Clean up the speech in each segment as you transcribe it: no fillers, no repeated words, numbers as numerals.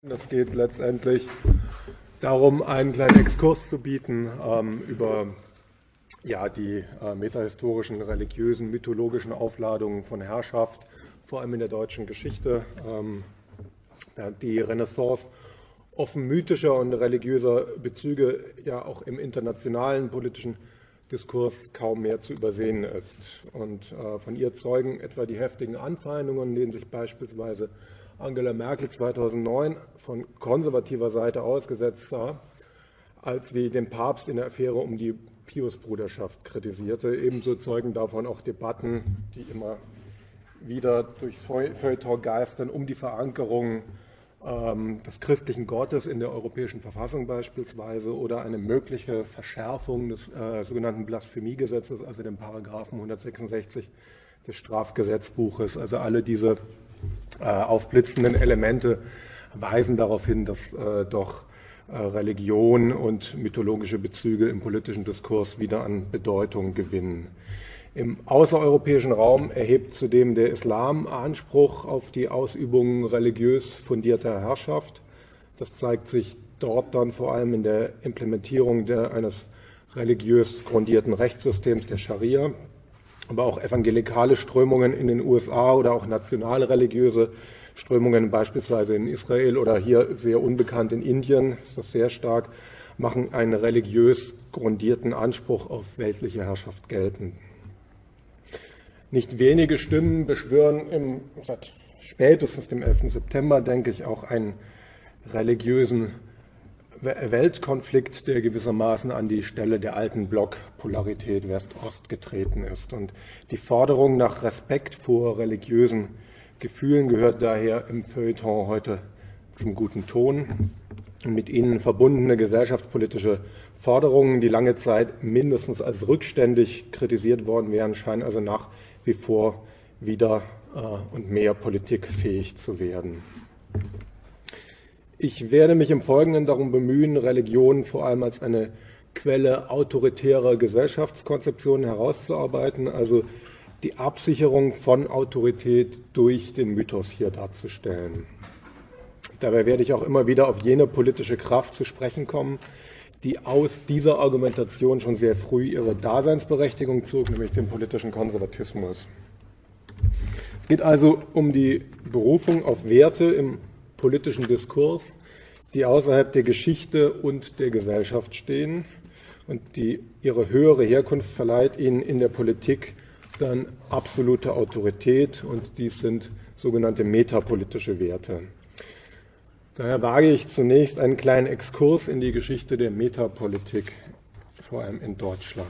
Es geht letztendlich darum, einen kleinen Exkurs zu bieten über die metahistorischen, religiösen, mythologischen Aufladungen von Herrschaft, vor allem in der deutschen Geschichte. Die Renaissance offen mythischer und religiöser Bezüge ja auch im internationalen politischen Diskurs kaum mehr zu übersehen ist. Und von ihr zeugen etwa die heftigen Anfeindungen, denen sich beispielsweise Angela Merkel 2009 von konservativer Seite ausgesetzt sah, als sie den Papst in der Affäre um die Piusbruderschaft kritisierte. Ebenso zeugen davon auch Debatten, die immer wieder durchs Feuilleton geistern, um die Verankerung des christlichen Gottes in der Europäischen Verfassung beispielsweise oder eine mögliche Verschärfung des sogenannten Blasphemiegesetzes, also dem Paragraphen 166 des Strafgesetzbuches. Also alle diese aufblitzenden Elemente weisen darauf hin, dass doch Religion und mythologische Bezüge im politischen Diskurs wieder an Bedeutung gewinnen. Im außereuropäischen Raum erhebt zudem der Islam Anspruch auf die Ausübung religiös fundierter Herrschaft. Das zeigt sich dort dann vor allem in der Implementierung eines religiös grundierten Rechtssystems der Scharia. Aber auch evangelikale Strömungen in den USA oder auch nationale religiöse Strömungen, beispielsweise in Israel oder hier sehr unbekannt in Indien, ist das sehr stark, machen einen religiös grundierten Anspruch auf weltliche Herrschaft geltend. Nicht wenige Stimmen beschwören seit spätestens dem 11. September, denke ich, auch einen religiösen Weltkonflikt, der gewissermaßen an die Stelle der alten Blockpolarität West-Ost getreten ist. Und die Forderung nach Respekt vor religiösen Gefühlen gehört daher im Feuilleton heute zum guten Ton. Und mit ihnen verbundene gesellschaftspolitische Forderungen, die lange Zeit mindestens als rückständig kritisiert worden wären, scheinen also nach wie vor wieder und mehr politikfähig zu werden. Ich werde mich im Folgenden darum bemühen, Religion vor allem als eine Quelle autoritärer Gesellschaftskonzeptionen herauszuarbeiten, also die Absicherung von Autorität durch den Mythos hier darzustellen. Dabei werde ich auch immer wieder auf jene politische Kraft zu sprechen kommen, die aus dieser Argumentation schon sehr früh ihre Daseinsberechtigung zog, nämlich den politischen Konservatismus. Es geht also um die Berufung auf Werte im politischen Diskurs, die außerhalb der Geschichte und der Gesellschaft stehen und ihre höhere Herkunft verleiht ihnen in der Politik dann absolute Autorität, und dies sind sogenannte metapolitische Werte. Daher wage ich zunächst einen kleinen Exkurs in die Geschichte der Metapolitik, vor allem in Deutschland.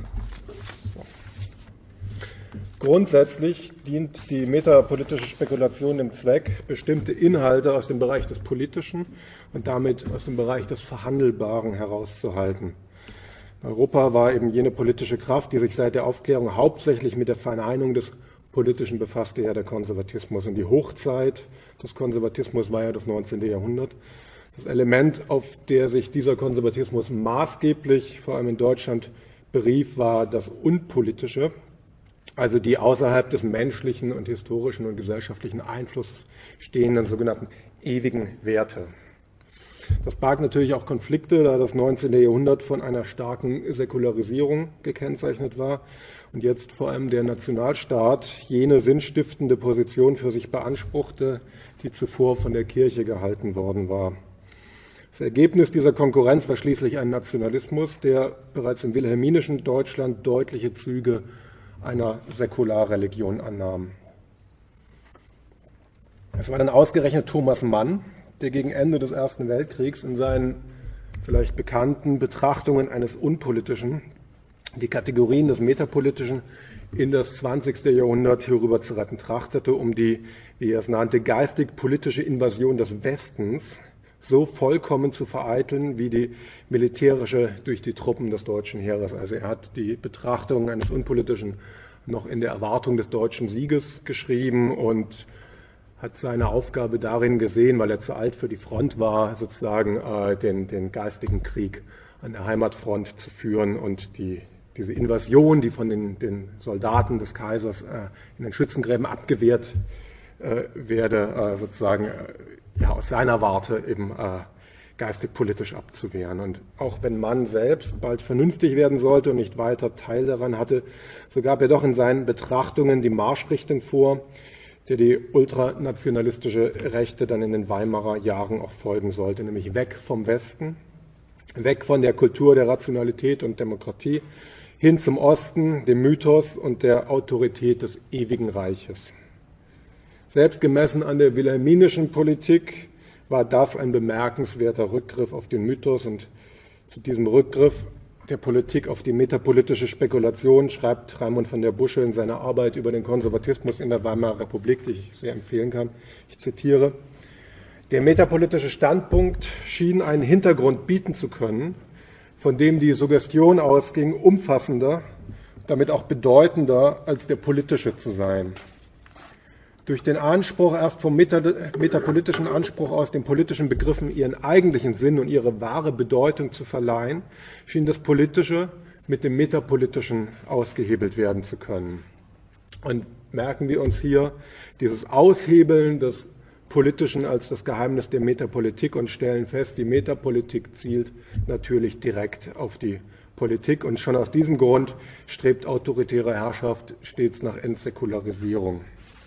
Grundsätzlich dient die metapolitische Spekulation dem Zweck, bestimmte Inhalte aus dem Bereich des Politischen und damit aus dem Bereich des Verhandelbaren herauszuhalten. Europa war eben jene politische Kraft, die sich seit der Aufklärung hauptsächlich mit der Verneinung des Politischen befasste, ja der Konservatismus. Und die Hochzeit des Konservatismus war ja das 19. Jahrhundert. Das Element, auf der sich dieser Konservatismus maßgeblich, vor allem in Deutschland, berief, war das Unpolitische, also die außerhalb des menschlichen und historischen und gesellschaftlichen Einflusses stehenden sogenannten ewigen Werte. Das barg natürlich auch Konflikte, da das 19. Jahrhundert von einer starken Säkularisierung gekennzeichnet war und jetzt vor allem der Nationalstaat jene sinnstiftende Position für sich beanspruchte, die zuvor von der Kirche gehalten worden war. Das Ergebnis dieser Konkurrenz war schließlich ein Nationalismus, der bereits im wilhelminischen Deutschland deutliche Züge einer Säkularreligion annahm. Es war dann ausgerechnet Thomas Mann, der gegen Ende des Ersten Weltkriegs in seinen vielleicht bekannten Betrachtungen eines Unpolitischen die Kategorien des Metapolitischen in das 20. Jahrhundert herüber zu retten trachtete, um die, wie er es nannte, geistig-politische Invasion des Westens so vollkommen zu vereiteln wie die militärische durch die Truppen des deutschen Heeres. Also er hat die Betrachtung eines Unpolitischen noch in der Erwartung des deutschen Sieges geschrieben und hat seine Aufgabe darin gesehen, weil er zu alt für die Front war, sozusagen den geistigen Krieg an der Heimatfront zu führen und diese Invasion, die von den Soldaten des Kaisers in den Schützengräben abgewehrt werde, sozusagen aus seiner Warte eben geistig-politisch abzuwehren. Und auch wenn Mann selbst bald vernünftig werden sollte und nicht weiter Teil daran hatte, so gab er doch in seinen Betrachtungen die Marschrichtung vor, der die ultranationalistische Rechte dann in den Weimarer Jahren auch folgen sollte, nämlich weg vom Westen, weg von der Kultur der Rationalität und Demokratie, hin zum Osten, dem Mythos und der Autorität des ewigen Reiches. Selbst gemessen an der wilhelminischen Politik war das ein bemerkenswerter Rückgriff auf den Mythos, und zu diesem Rückgriff der Politik auf die metapolitische Spekulation schreibt Raimund von der Busche in seiner Arbeit über den Konservatismus in der Weimarer Republik, die ich sehr empfehlen kann. Ich zitiere: Der metapolitische Standpunkt schien einen Hintergrund bieten zu können, von dem die Suggestion ausging, umfassender, damit auch bedeutender als der politische zu sein. Durch den Anspruch, erst vom metapolitischen Anspruch aus, den politischen Begriffen ihren eigentlichen Sinn und ihre wahre Bedeutung zu verleihen, schien das Politische mit dem Metapolitischen ausgehebelt werden zu können. Und merken wir uns hier dieses Aushebeln des Politischen als das Geheimnis der Metapolitik und stellen fest, die Metapolitik zielt natürlich direkt auf die Politik, und schon aus diesem Grund strebt autoritäre Herrschaft stets nach Entsäkularisierung.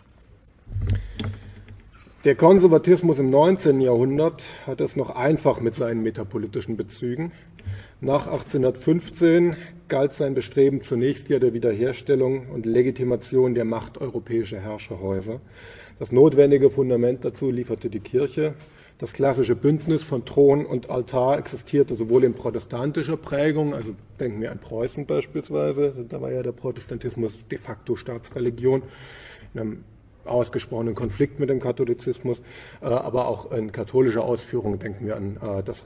Der Konservatismus im 19. Jahrhundert hat es noch einfach mit seinen metapolitischen Bezügen. Nach 1815 galt sein Bestreben zunächst ja der Wiederherstellung und Legitimation der Macht europäischer Herrscherhäuser. Das notwendige Fundament dazu lieferte die Kirche. Das klassische Bündnis von Thron und Altar existierte sowohl in protestantischer Prägung, also denken wir an Preußen beispielsweise, da war ja der Protestantismus de facto Staatsreligion, in einem ausgesprochenen Konflikt mit dem Katholizismus, aber auch in katholischer Ausführung denken wir an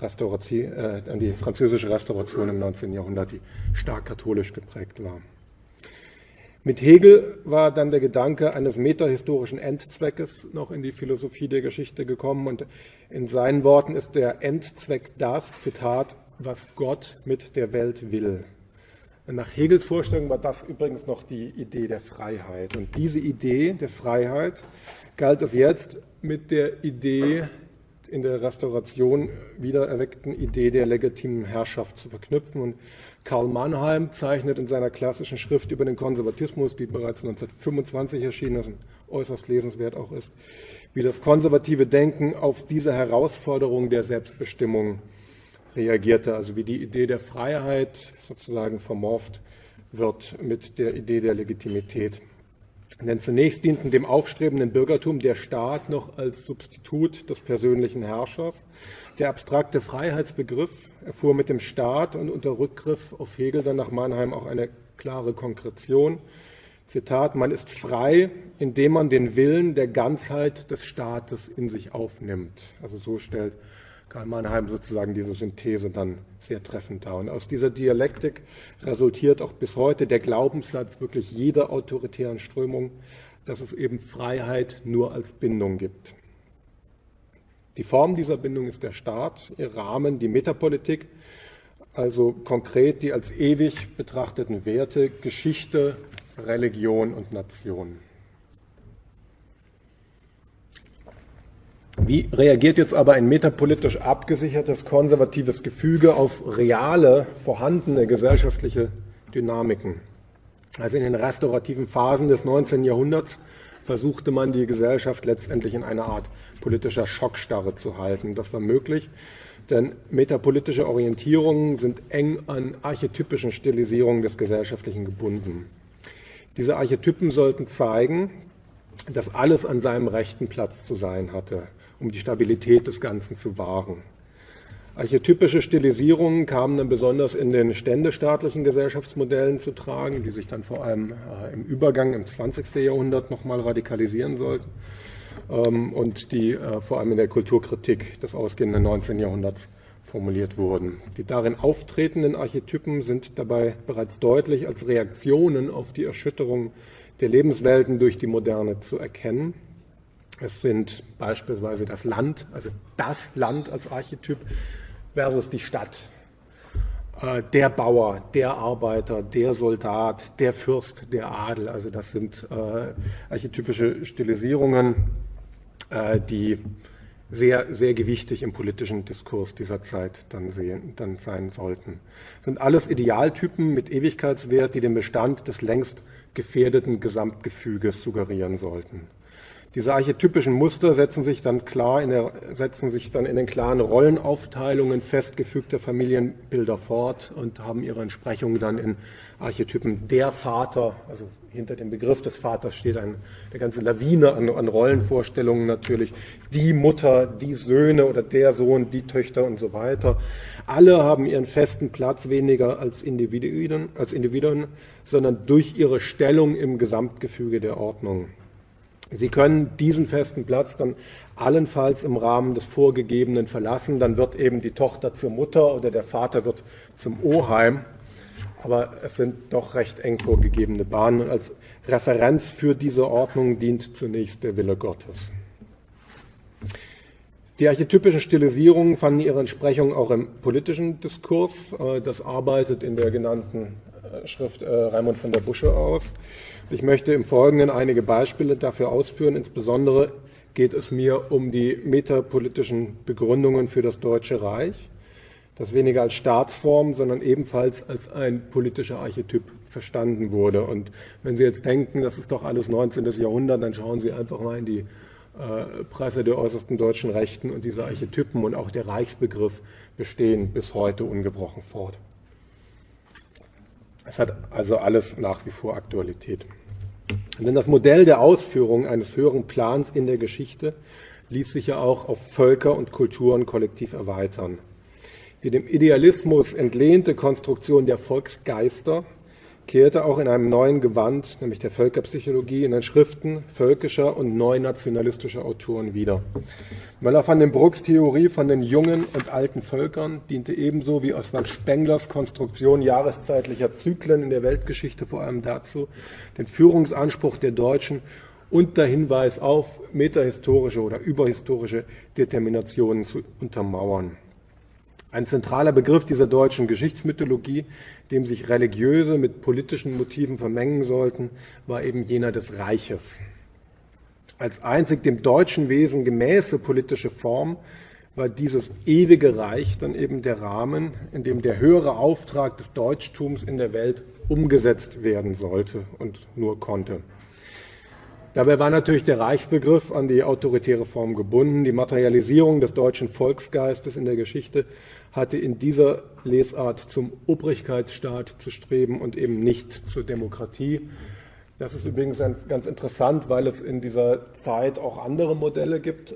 die französische Restauration im 19. Jahrhundert, die stark katholisch geprägt war. Mit Hegel war dann der Gedanke eines metahistorischen Endzweckes noch in die Philosophie der Geschichte gekommen, und in seinen Worten ist der Endzweck das, Zitat, was Gott mit der Welt will. Nach Hegels Vorstellung war das übrigens noch die Idee der Freiheit. Und diese Idee der Freiheit galt es jetzt mit der Idee, in der Restauration wiedererweckten Idee der legitimen Herrschaft zu verknüpfen. Und Karl Mannheim zeichnet in seiner klassischen Schrift über den Konservatismus, die bereits 1925 erschienen ist und äußerst lesenswert auch ist, wie das konservative Denken auf diese Herausforderung der Selbstbestimmung reagierte, also wie die Idee der Freiheit sozusagen vermorft wird mit der Idee der Legitimität. Denn zunächst dienten dem aufstrebenden Bürgertum der Staat noch als Substitut des persönlichen Herrschers. Der abstrakte Freiheitsbegriff erfuhr mit dem Staat und unter Rückgriff auf Hegel dann nach Mannheim auch eine klare Konkretion. Zitat: Man ist frei, indem man den Willen der Ganzheit des Staates in sich aufnimmt. Also so stellt Karl Mannheim sozusagen diese Synthese dann sehr treffend dar. Und aus dieser Dialektik resultiert auch bis heute der Glaubenssatz wirklich jeder autoritären Strömung, dass es eben Freiheit nur als Bindung gibt. Die Form dieser Bindung ist der Staat, ihr Rahmen die Metapolitik, also konkret die als ewig betrachteten Werte Geschichte, Religion und Nation. Wie reagiert jetzt aber ein metapolitisch abgesichertes konservatives Gefüge auf reale, vorhandene gesellschaftliche Dynamiken? Also in den restaurativen Phasen des 19. Jahrhunderts versuchte man, die Gesellschaft letztendlich in einer Art politischer Schockstarre zu halten. Das war möglich, denn metapolitische Orientierungen sind eng an archetypischen Stilisierungen des Gesellschaftlichen gebunden. Diese Archetypen sollten zeigen, dass alles an seinem rechten Platz zu sein hatte, um die Stabilität des Ganzen zu wahren. Archetypische Stilisierungen kamen dann besonders in den ständestaatlichen Gesellschaftsmodellen zu tragen, die sich dann vor allem im Übergang im 20. Jahrhundert nochmal radikalisieren sollten und die vor allem in der Kulturkritik des ausgehenden 19. Jahrhunderts formuliert wurden. Die darin auftretenden Archetypen sind dabei bereits deutlich als Reaktionen auf die Erschütterung der Lebenswelten durch die Moderne zu erkennen. Es sind beispielsweise das Land, also das Land als Archetyp versus die Stadt. der Bauer, der Arbeiter, der Soldat, der Fürst, der Adel. Also das sind archetypische Stilisierungen, die sehr, sehr gewichtig im politischen Diskurs dieser Zeit dann sein sollten. Das sind alles Idealtypen mit Ewigkeitswert, die den Bestand des längst gefährdeten Gesamtgefüges suggerieren sollten. Diese archetypischen Muster setzen sich dann in den klaren Rollenaufteilungen festgefügter Familienbilder fort und haben ihre Entsprechung dann in Archetypen der Vater, also hinter dem Begriff des Vaters steht eine ganze Lawine an Rollenvorstellungen natürlich, die Mutter, die Söhne oder der Sohn, die Töchter und so weiter. Alle haben ihren festen Platz weniger als Individuen, sondern durch ihre Stellung im Gesamtgefüge der Ordnung. Sie können diesen festen Platz dann allenfalls im Rahmen des Vorgegebenen verlassen, dann wird eben die Tochter zur Mutter oder der Vater wird zum Oheim, aber es sind doch recht eng vorgegebene Bahnen und als Referenz für diese Ordnung dient zunächst der Wille Gottes. Die archetypischen Stilisierungen fanden ihre Entsprechung auch im politischen Diskurs. Das arbeitet in der genannten Schrift Raimund von der Busche aus. Ich möchte im Folgenden einige Beispiele dafür ausführen. Insbesondere geht es mir um die metapolitischen Begründungen für das Deutsche Reich, das weniger als Staatsform, sondern ebenfalls als ein politischer Archetyp verstanden wurde. Und wenn Sie jetzt denken, das ist doch alles 19. Jahrhundert, dann schauen Sie einfach mal in die Presse der äußersten deutschen Rechten und diese Archetypen und auch der Reichsbegriff bestehen bis heute ungebrochen fort. Es hat also alles nach wie vor Aktualität. Denn das Modell der Ausführung eines höheren Plans in der Geschichte ließ sich ja auch auf Völker und Kulturen kollektiv erweitern. Die dem Idealismus entlehnte Konstruktion der Volksgeister kehrte auch in einem neuen Gewand, nämlich der Völkerpsychologie, in den Schriften völkischer und neunationalistischer Autoren wieder. Möller van den Brucks Theorie von den jungen und alten Völkern diente ebenso wie Oswald Spenglers Konstruktion jahreszeitlicher Zyklen in der Weltgeschichte vor allem dazu, den Führungsanspruch der Deutschen und der Hinweis auf metahistorische oder überhistorische Determinationen zu untermauern. Ein zentraler Begriff dieser deutschen Geschichtsmythologie, dem sich religiöse mit politischen Motiven vermengen sollten, war eben jener des Reiches. Als einzig dem deutschen Wesen gemäße politische Form war dieses ewige Reich dann eben der Rahmen, in dem der höhere Auftrag des Deutschtums in der Welt umgesetzt werden sollte und nur konnte. Dabei war natürlich der Reichsbegriff an die autoritäre Form gebunden. Die Materialisierung des deutschen Volksgeistes in der Geschichte hatte in dieser Lesart zum Obrigkeitsstaat zu streben und eben nicht zur Demokratie. Das ist übrigens ganz interessant, weil es in dieser Zeit auch andere Modelle gibt.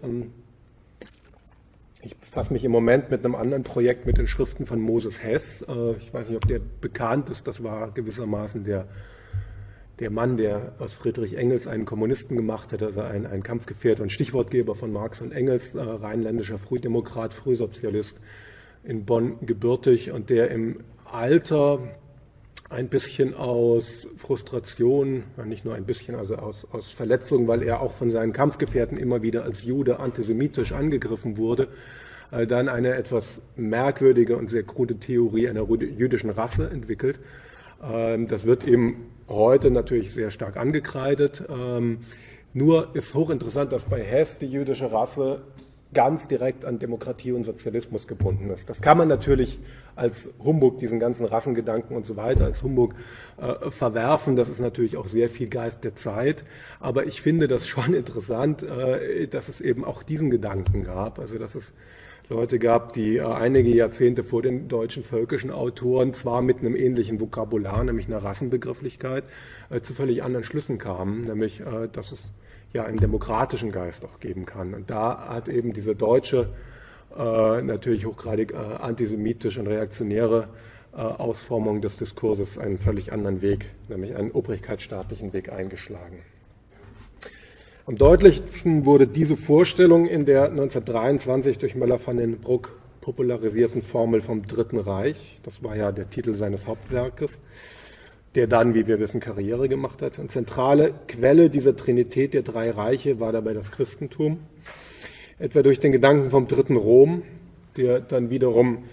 Ich befasse mich im Moment mit einem anderen Projekt mit den Schriften von Moses Hess. Ich weiß nicht, ob der bekannt ist. Das war gewissermaßen der Mann, der aus Friedrich Engels einen Kommunisten gemacht hat, also ein Kampfgefährte und Stichwortgeber von Marx und Engels, rheinländischer Frühdemokrat, Frühsozialist, in Bonn gebürtig und der im Alter ein bisschen aus Frustration, nicht nur ein bisschen, also aus Verletzung, weil er auch von seinen Kampfgefährten immer wieder als Jude antisemitisch angegriffen wurde, dann eine etwas merkwürdige und sehr krude Theorie einer jüdischen Rasse entwickelt. Das wird ihm heute natürlich sehr stark angekreidet. Nur ist hochinteressant, dass bei Hess die jüdische Rasse ganz direkt an Demokratie und Sozialismus gebunden ist. Das kann man natürlich als Humbug, diesen ganzen Rassengedanken und so weiter, als Humbug verwerfen. Das ist natürlich auch sehr viel Geist der Zeit. Aber ich finde das schon interessant, dass es eben auch diesen Gedanken gab. Also dass es Leute gab, die einige Jahrzehnte vor den deutschen völkischen Autoren zwar mit einem ähnlichen Vokabular, nämlich einer Rassenbegrifflichkeit, zu völlig anderen Schlüssen kamen, nämlich dass es ja einen demokratischen Geist auch geben kann. Und da hat eben diese deutsche, natürlich hochgradig antisemitisch und reaktionäre Ausformung des Diskurses einen völlig anderen Weg, nämlich einen obrigkeitsstaatlichen Weg eingeschlagen. Am deutlichsten wurde diese Vorstellung in der 1923 durch Möller van den Bruck popularisierten Formel vom Dritten Reich. Das war ja der Titel seines Hauptwerkes, der dann, wie wir wissen, Karriere gemacht hat. Eine zentrale Quelle dieser Trinität der drei Reiche war dabei das Christentum, etwa durch den Gedanken vom Dritten Rom, der dann wiederum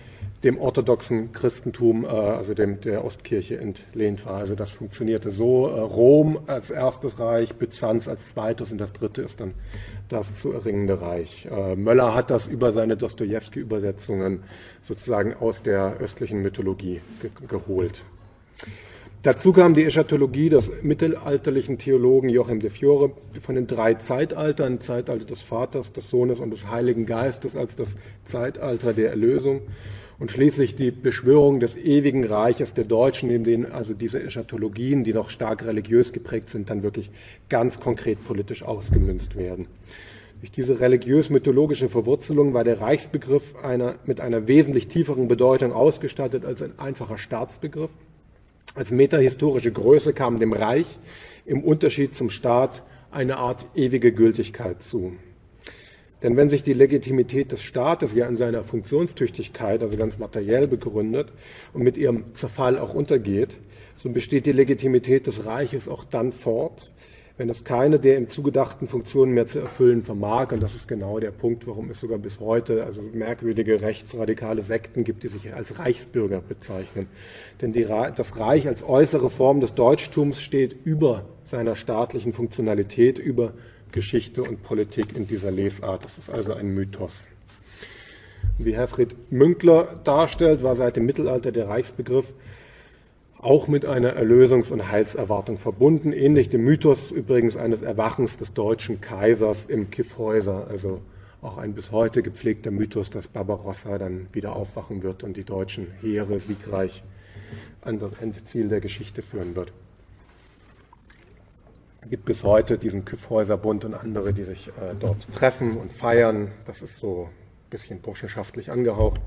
dem orthodoxen Christentum, also der Ostkirche, entlehnt war. Also das funktionierte so: Rom als erstes Reich, Byzanz als zweites und das dritte ist dann das zu erringende Reich. Möller hat das über seine Dostojewski-Übersetzungen sozusagen aus der östlichen Mythologie geholt. Dazu kam die Eschatologie des mittelalterlichen Theologen Joachim de Fiore von den 3 Zeitaltern: Zeitalter des Vaters, des Sohnes und des Heiligen Geistes als das Zeitalter der Erlösung und schließlich die Beschwörung des ewigen Reiches der Deutschen, in denen also diese Eschatologien, die noch stark religiös geprägt sind, dann wirklich ganz konkret politisch ausgemünzt werden. Durch diese religiös-mythologische Verwurzelung war der Reichsbegriff mit einer wesentlich tieferen Bedeutung ausgestattet als ein einfacher Staatsbegriff. Als metahistorische Größe kam dem Reich im Unterschied zum Staat eine Art ewige Gültigkeit zu. Denn wenn sich die Legitimität des Staates ja in seiner Funktionstüchtigkeit, also ganz materiell begründet und mit ihrem Zerfall auch untergeht, so besteht die Legitimität des Reiches auch dann fort, wenn es keine der ihm zugedachten Funktionen mehr zu erfüllen vermag. Und das ist genau der Punkt, warum es sogar bis heute also merkwürdige rechtsradikale Sekten gibt, die sich als Reichsbürger bezeichnen. Denn das Reich als äußere Form des Deutschtums steht über seiner staatlichen Funktionalität, über Geschichte und Politik in dieser Lesart. Das ist also ein Mythos. Wie Herfried Münkler darstellt, war seit dem Mittelalter der Reichsbegriff auch mit einer Erlösungs- und Heilserwartung verbunden, ähnlich dem Mythos übrigens eines Erwachens des deutschen Kaisers im Kyffhäuser, also auch ein bis heute gepflegter Mythos, dass Barbarossa dann wieder aufwachen wird und die deutschen Heere siegreich an das Endziel der Geschichte führen wird. Es gibt bis heute diesen Kyffhäuserbund und andere, die sich dort treffen und feiern. Das ist so ein bisschen burschenschaftlich angehaucht.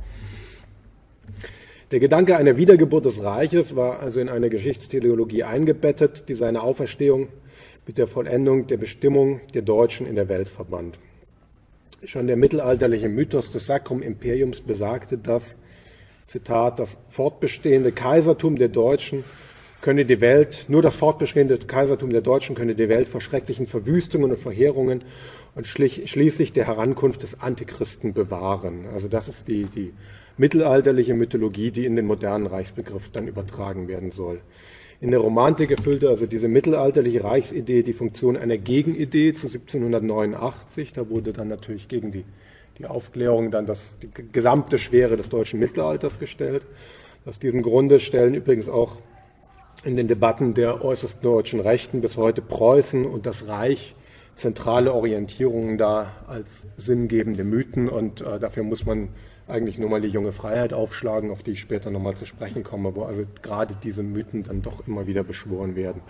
Der Gedanke einer Wiedergeburt des Reiches war also in eine Geschichtstheologie eingebettet, die seine Auferstehung mit der Vollendung der Bestimmung der Deutschen in der Welt verband. Schon der mittelalterliche Mythos des Sacrum Imperiums besagte, dass, Zitat, das fortbestehende Kaisertum der Deutschen könne die Welt, nur das fortbestehende Kaisertum der Deutschen könne die Welt vor schrecklichen Verwüstungen und Verheerungen und schließlich der Herankunft des Antichristen bewahren. Also das ist die mittelalterliche Mythologie, die in den modernen Reichsbegriff dann übertragen werden soll. In der Romantik erfüllte also diese mittelalterliche Reichsidee die Funktion einer Gegenidee zu 1789. Da wurde dann natürlich gegen die Aufklärung dann die gesamte Schwere des deutschen Mittelalters gestellt. Aus diesem Grunde stellen übrigens auch in den Debatten der äußersten deutschen Rechten bis heute Preußen und das Reich zentrale Orientierungen dar als sinngebende Mythen, und dafür muss man eigentlich nur mal die junge Freiheit aufschlagen, auf die ich später nochmal zu sprechen komme, wo also gerade diese Mythen dann doch immer wieder beschworen werden.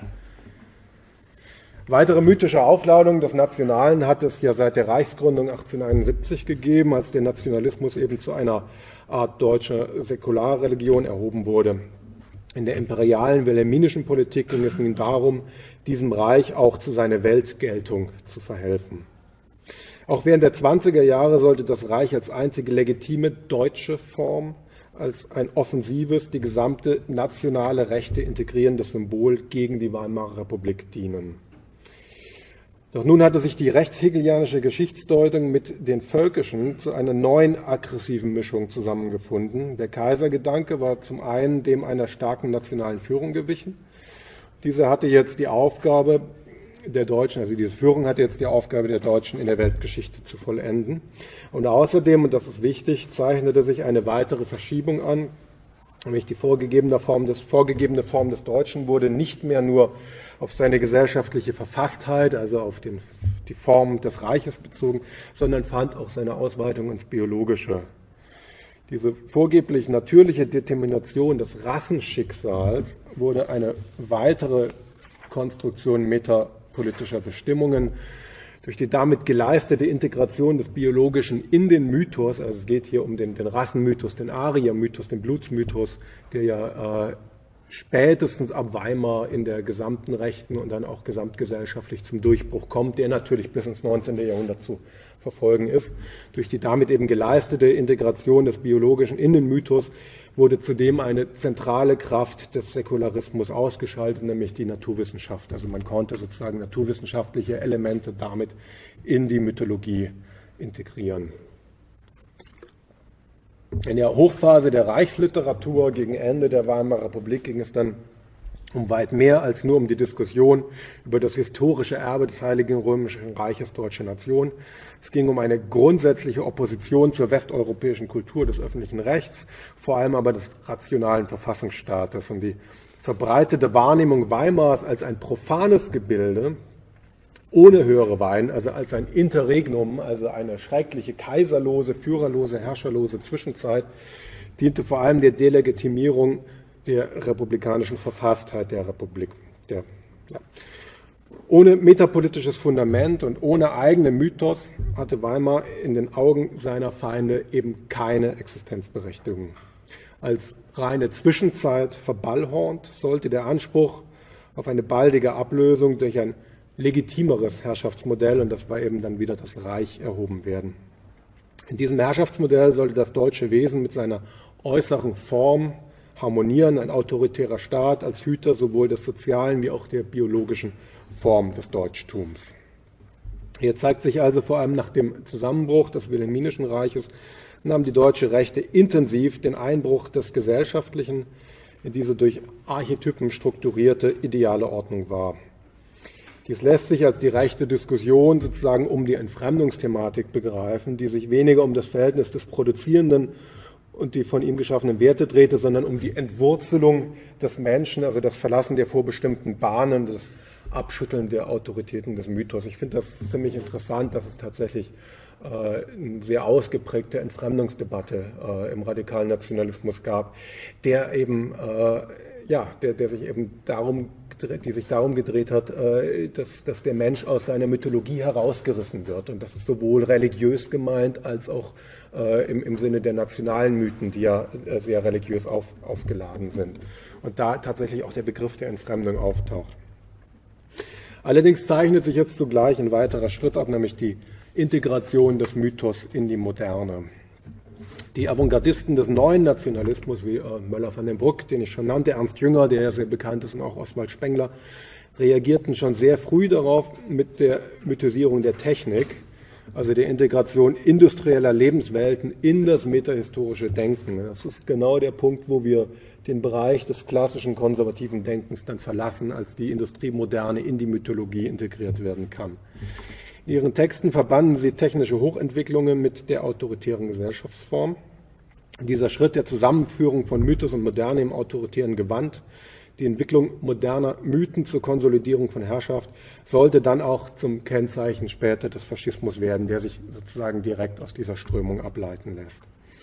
Weitere mythische Aufladungen des Nationalen hat es ja seit der Reichsgründung 1871 gegeben, als der Nationalismus eben zu einer Art deutscher Säkularreligion erhoben wurde. In der imperialen wilhelminischen Politik ging es nun darum, diesem Reich auch zu seiner Weltgeltung zu verhelfen. Auch während der 20er Jahre sollte das Reich als einzige legitime deutsche Form, als ein offensives, die gesamte nationale Rechte integrierendes Symbol gegen die Weimarer Republik dienen. Doch nun hatte sich die rechtshegelianische Geschichtsdeutung mit den völkischen zu einer neuen aggressiven Mischung zusammengefunden. Der Kaisergedanke war zum einen dem einer starken nationalen Führung gewichen. Diese hatte jetzt die Aufgabe der Deutschen, also diese Führung hatte jetzt die Aufgabe der Deutschen in der Weltgeschichte zu vollenden. Und außerdem, und das ist wichtig, zeichnete sich eine weitere Verschiebung an, nämlich die vorgegebene Form des Deutschen wurde nicht mehr nur auf seine gesellschaftliche Verfasstheit, also auf die Form des Reiches bezogen, sondern fand auch seine Ausweitung ins Biologische. Diese vorgeblich natürliche Determination des Rassenschicksals wurde eine weitere Konstruktion metapolitischer Bestimmungen durch die damit geleistete Integration des Biologischen in den Mythos. Also es geht hier um den Rassenmythos, den Ariermythos, den Blutsmythos, der ja spätestens ab Weimar in der gesamten Rechten und dann auch gesamtgesellschaftlich zum Durchbruch kommt, der natürlich bis ins 19. Jahrhundert zu verfolgen ist. Durch die damit eben geleistete Integration des Biologischen in den Mythos wurde zudem eine zentrale Kraft des Säkularismus ausgeschaltet, nämlich die Naturwissenschaft. Also man konnte sozusagen naturwissenschaftliche Elemente damit in die Mythologie integrieren. In der Hochphase der Reichsliteratur gegen Ende der Weimarer Republik ging es dann um weit mehr als nur um die Diskussion über das historische Erbe des Heiligen Römischen Reiches Deutsche Nation. Es ging um eine grundsätzliche Opposition zur westeuropäischen Kultur des öffentlichen Rechts, vor allem aber des rationalen Verfassungsstaates. Und die verbreitete Wahrnehmung Weimars als ein profanes Gebilde, ohne höhere Wein, also als ein Interregnum, also eine schreckliche, kaiserlose, führerlose, herrscherlose Zwischenzeit, diente vor allem der Delegitimierung der republikanischen Verfasstheit der Republik. Ohne metapolitisches Fundament und ohne eigenen Mythos hatte Weimar in den Augen seiner Feinde eben keine Existenzberechtigung. Als reine Zwischenzeit verballhornt sollte der Anspruch auf eine baldige Ablösung durch ein legitimeres Herrschaftsmodell, und das war eben dann wieder das Reich, erhoben werden. In diesem Herrschaftsmodell sollte das deutsche Wesen mit seiner äußeren Form harmonieren, ein autoritärer Staat als Hüter sowohl des sozialen wie auch der biologischen Form des Deutschtums. Hier zeigt sich also vor allem nach dem Zusammenbruch des Wilhelminischen Reiches nahm die deutsche Rechte intensiv den Einbruch des Gesellschaftlichen in diese durch Archetypen strukturierte ideale Ordnung wahr. Dies lässt sich als die rechte Diskussion sozusagen um die Entfremdungsthematik begreifen, die sich weniger um das Verhältnis des Produzierenden und die von ihm geschaffenen Werte drehte, sondern um die Entwurzelung des Menschen, also das Verlassen der vorbestimmten Bahnen, das Abschütteln der Autoritäten des Mythos. Ich finde das ziemlich interessant, dass es tatsächlich eine sehr ausgeprägte Entfremdungsdebatte im radikalen Nationalismus gab, der eben, die sich darum gedreht hat, dass der Mensch aus seiner Mythologie herausgerissen wird. Und das ist sowohl religiös gemeint als auch im Sinne der nationalen Mythen, die ja sehr religiös aufgeladen sind. Und da tatsächlich auch der Begriff der Entfremdung auftaucht. Allerdings zeichnet sich jetzt zugleich ein weiterer Schritt ab, nämlich die Integration des Mythos in die Moderne. Die Avantgardisten des neuen Nationalismus, wie Möller van den Bruck, den ich schon nannte, Ernst Jünger, der ja sehr bekannt ist, und auch Oswald Spengler, reagierten schon sehr früh darauf mit der Mythisierung der Technik, also der Integration industrieller Lebenswelten in das metahistorische Denken. Das ist genau der Punkt, wo wir den Bereich des klassischen konservativen Denkens dann verlassen, als die Industriemoderne in die Mythologie integriert werden kann. In ihren Texten verbanden sie technische Hochentwicklungen mit der autoritären Gesellschaftsform. Dieser Schritt der Zusammenführung von Mythos und Moderne im autoritären Gewand, die Entwicklung moderner Mythen zur Konsolidierung von Herrschaft, sollte dann auch zum Kennzeichen später des Faschismus werden, der sich sozusagen direkt aus dieser Strömung ableiten lässt.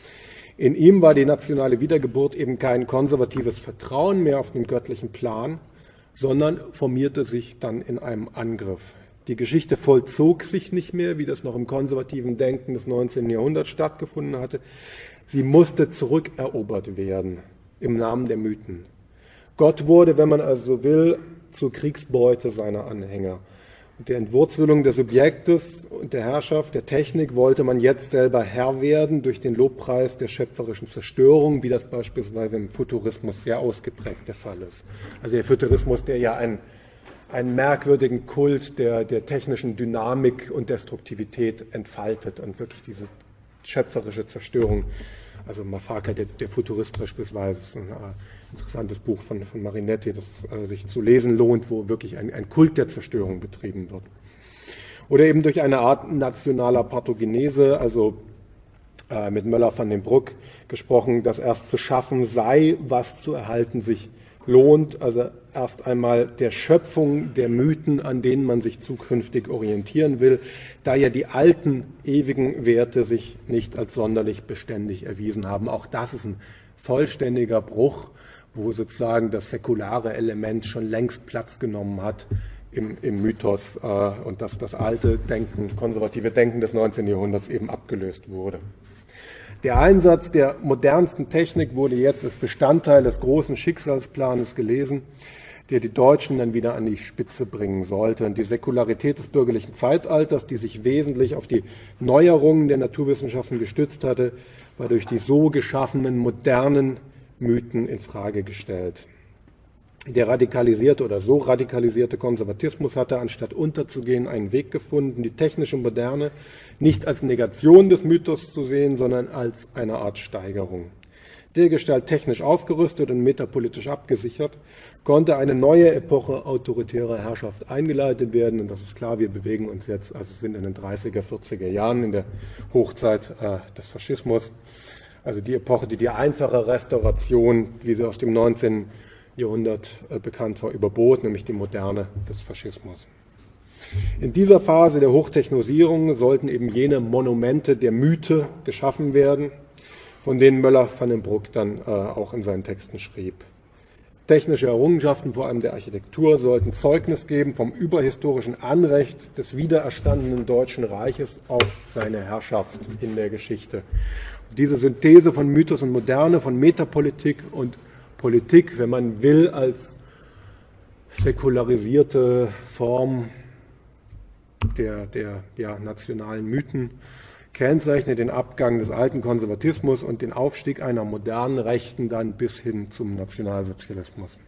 In ihm war die nationale Wiedergeburt eben kein konservatives Vertrauen mehr auf den göttlichen Plan, sondern formierte sich dann in einem Angriff. Die Geschichte vollzog sich nicht mehr, wie das noch im konservativen Denken des 19. Jahrhunderts stattgefunden hatte. Sie musste zurückerobert werden im Namen der Mythen. Gott wurde, wenn man also so will, zur Kriegsbeute seiner Anhänger. Mit der Entwurzelung des Subjektes und der Herrschaft der Technik wollte man jetzt selber Herr werden durch den Lobpreis der schöpferischen Zerstörung, wie das beispielsweise im Futurismus sehr ausgeprägt der Fall ist. Also der Futurismus, der ja einen merkwürdigen Kult der technischen Dynamik und Destruktivität entfaltet und wirklich diese schöpferische Zerstörung, also Mafaka, der Futurist beispielsweise, ist ein interessantes Buch von Marinetti, das sich zu lesen lohnt, wo wirklich ein Kult der Zerstörung betrieben wird. Oder eben durch eine Art nationaler Pathogenese, also mit Möller van den Bruck gesprochen, dass erst zu schaffen sei, was zu erhalten sich lohnt, also erst einmal der Schöpfung der Mythen, an denen man sich zukünftig orientieren will, da ja die alten ewigen Werte sich nicht als sonderlich beständig erwiesen haben. Auch das ist ein vollständiger Bruch, wo sozusagen das säkulare Element schon längst Platz genommen hat im Mythos und dass das alte Denken, konservative Denken des 19. Jahrhunderts eben abgelöst wurde. Der Einsatz der modernsten Technik wurde jetzt als Bestandteil des großen Schicksalsplanes gelesen, der die Deutschen dann wieder an die Spitze bringen sollte. Und die Säkularität des bürgerlichen Zeitalters, die sich wesentlich auf die Neuerungen der Naturwissenschaften gestützt hatte, war durch die so geschaffenen modernen Mythen in Frage gestellt. Der radikalisierte oder so radikalisierte Konservatismus hatte, anstatt unterzugehen, einen Weg gefunden, die technische Moderne, nicht als Negation des Mythos zu sehen, sondern als eine Art Steigerung. Dergestalt technisch aufgerüstet und metapolitisch abgesichert, konnte eine neue Epoche autoritärer Herrschaft eingeleitet werden. Und das ist klar, wir bewegen uns jetzt, also sind in den 30er, 40er Jahren, in der Hochzeit des Faschismus. Also die Epoche, die einfache Restauration, wie sie aus dem 19. Jahrhundert bekannt war, überbot, nämlich die Moderne des Faschismus. In dieser Phase der Hochtechnosierung sollten eben jene Monumente der Mythe geschaffen werden, von denen Möller van den Bruck dann auch in seinen Texten schrieb. Technische Errungenschaften, vor allem der Architektur, sollten Zeugnis geben vom überhistorischen Anrecht des wiedererstandenen Deutschen Reiches auf seine Herrschaft in der Geschichte. Und diese Synthese von Mythos und Moderne, von Metapolitik und Politik, wenn man will, als säkularisierte Form der nationalen Mythen, kennzeichnet den Abgang des alten Konservatismus und den Aufstieg einer modernen Rechten dann bis hin zum Nationalsozialismus.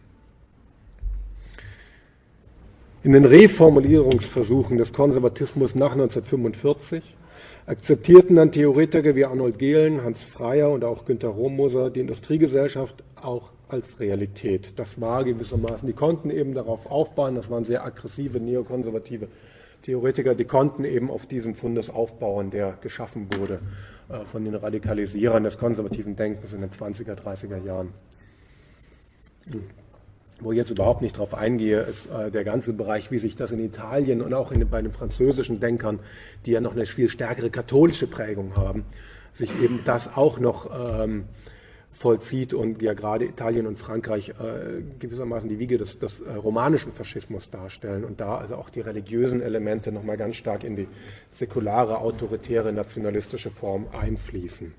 In den Reformulierungsversuchen des Konservatismus nach 1945 akzeptierten dann Theoretiker wie Arnold Gehlen, Hans Freyer und auch Günter Romoser die Industriegesellschaft auch als Realität. Das war gewissermaßen, die konnten eben darauf aufbauen, das waren sehr aggressive, neokonservative Theoretiker, die konnten eben auf diesen Fundus aufbauen, der geschaffen wurde von den Radikalisierern des konservativen Denkens in den 20er, 30er Jahren. Wo ich jetzt überhaupt nicht darauf eingehe, ist der ganze Bereich, wie sich das in Italien und auch bei den französischen Denkern, die ja noch eine viel stärkere katholische Prägung haben, sich eben das auch noch vollzieht und ja gerade Italien und Frankreich gewissermaßen die Wiege des romanischen Faschismus darstellen und da also auch die religiösen Elemente nochmal ganz stark in die säkulare, autoritäre, nationalistische Form einfließen.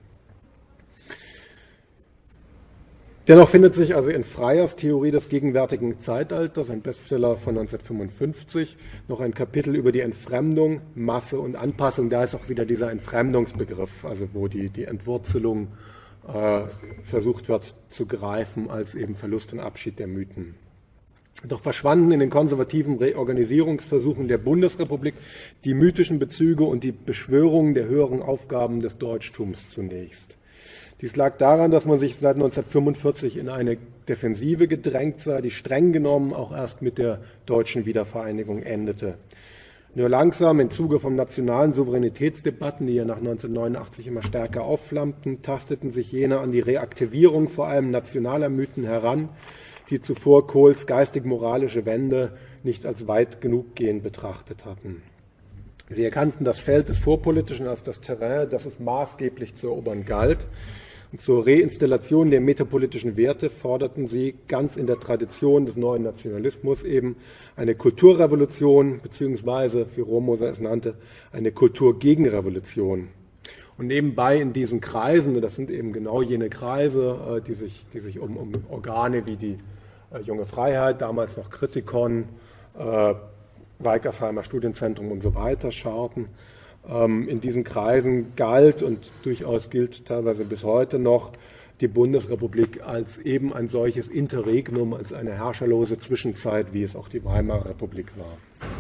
Dennoch findet sich also in Freyers Theorie des gegenwärtigen Zeitalters, ein Bestseller von 1955, noch ein Kapitel über die Entfremdung, Masse und Anpassung. Da ist auch wieder dieser Entfremdungsbegriff, also wo die Entwurzelung versucht wird zu greifen als eben Verlust und Abschied der Mythen. Doch verschwanden in den konservativen Reorganisierungsversuchen der Bundesrepublik die mythischen Bezüge und die Beschwörungen der höheren Aufgaben des Deutschtums zunächst. Dies lag daran, dass man sich seit 1945 in eine Defensive gedrängt sah, die streng genommen auch erst mit der deutschen Wiedervereinigung endete. Nur langsam im Zuge von nationalen Souveränitätsdebatten, die ja nach 1989 immer stärker aufflammten, tasteten sich jene an die Reaktivierung vor allem nationaler Mythen heran, die zuvor Kohls geistig-moralische Wende nicht als weit genug gehend betrachtet hatten. Sie erkannten das Feld des Vorpolitischen als das Terrain, das es maßgeblich zu erobern galt. Und zur Reinstallation der metapolitischen Werte forderten sie ganz in der Tradition des neuen Nationalismus eben eine Kulturrevolution, beziehungsweise, wie Romoser es nannte, eine Kulturgegenrevolution. Und nebenbei in diesen Kreisen, und das sind eben genau jene Kreise, die sich um Organe wie die Junge Freiheit, damals noch Kritikon, Weickersheimer Studienzentrum und so weiter scharten. In diesen Kreisen galt und durchaus gilt teilweise bis heute noch die Bundesrepublik als eben ein solches Interregnum, als eine herrscherlose Zwischenzeit, wie es auch die Weimarer Republik war.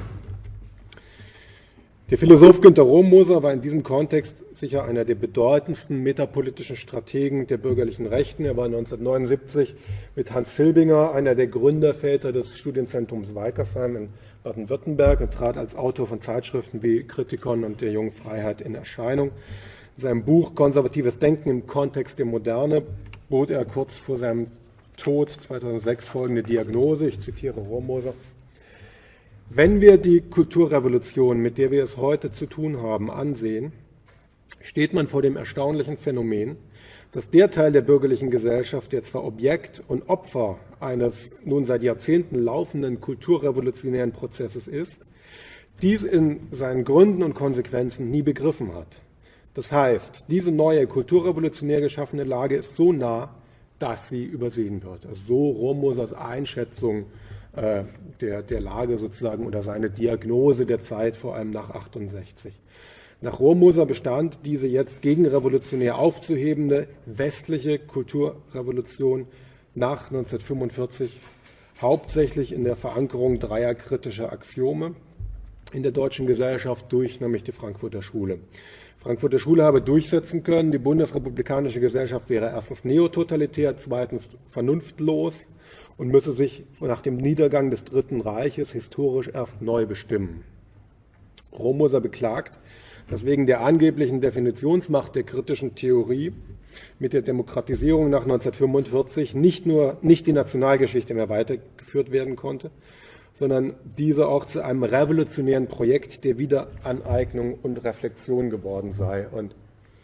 Der Philosoph Günter Romoser war in diesem Kontext sicher einer der bedeutendsten metapolitischen Strategen der bürgerlichen Rechten. Er war 1979 mit Hans Filbinger einer der Gründerväter des Studienzentrums Weikersheim in Baden-Württemberg und trat als Autor von Zeitschriften wie Kritikon und der Jungen Freiheit in Erscheinung. In seinem Buch Konservatives Denken im Kontext der Moderne bot er kurz vor seinem Tod 2006 folgende Diagnose, ich zitiere Romoser: Wenn wir die Kulturrevolution, mit der wir es heute zu tun haben, ansehen, steht man vor dem erstaunlichen Phänomen, dass der Teil der bürgerlichen Gesellschaft, der zwar Objekt und Opfer eines nun seit Jahrzehnten laufenden kulturrevolutionären Prozesses ist, dies in seinen Gründen und Konsequenzen nie begriffen hat. Das heißt, diese neue kulturrevolutionär geschaffene Lage ist so nah, dass sie übersehen wird. Also so Romosers Einschätzung der Lage sozusagen oder seine Diagnose der Zeit, vor allem nach 1968. Nach Romoser bestand diese jetzt gegenrevolutionär aufzuhebende westliche Kulturrevolution nach 1945 hauptsächlich in der Verankerung dreier kritischer Axiome. in der deutschen Gesellschaft durch, nämlich die Frankfurter Schule. Die Frankfurter Schule habe durchsetzen können, die bundesrepublikanische Gesellschaft wäre erstens neototalitär, zweitens vernunftlos und müsse sich nach dem Niedergang des Dritten Reiches historisch erst neu bestimmen. Romoser beklagt, dass wegen der angeblichen Definitionsmacht der kritischen Theorie mit der Demokratisierung nach 1945 nicht die Nationalgeschichte mehr weitergeführt werden konnte, sondern diese auch zu einem revolutionären Projekt der Wiederaneignung und Reflexion geworden sei. Und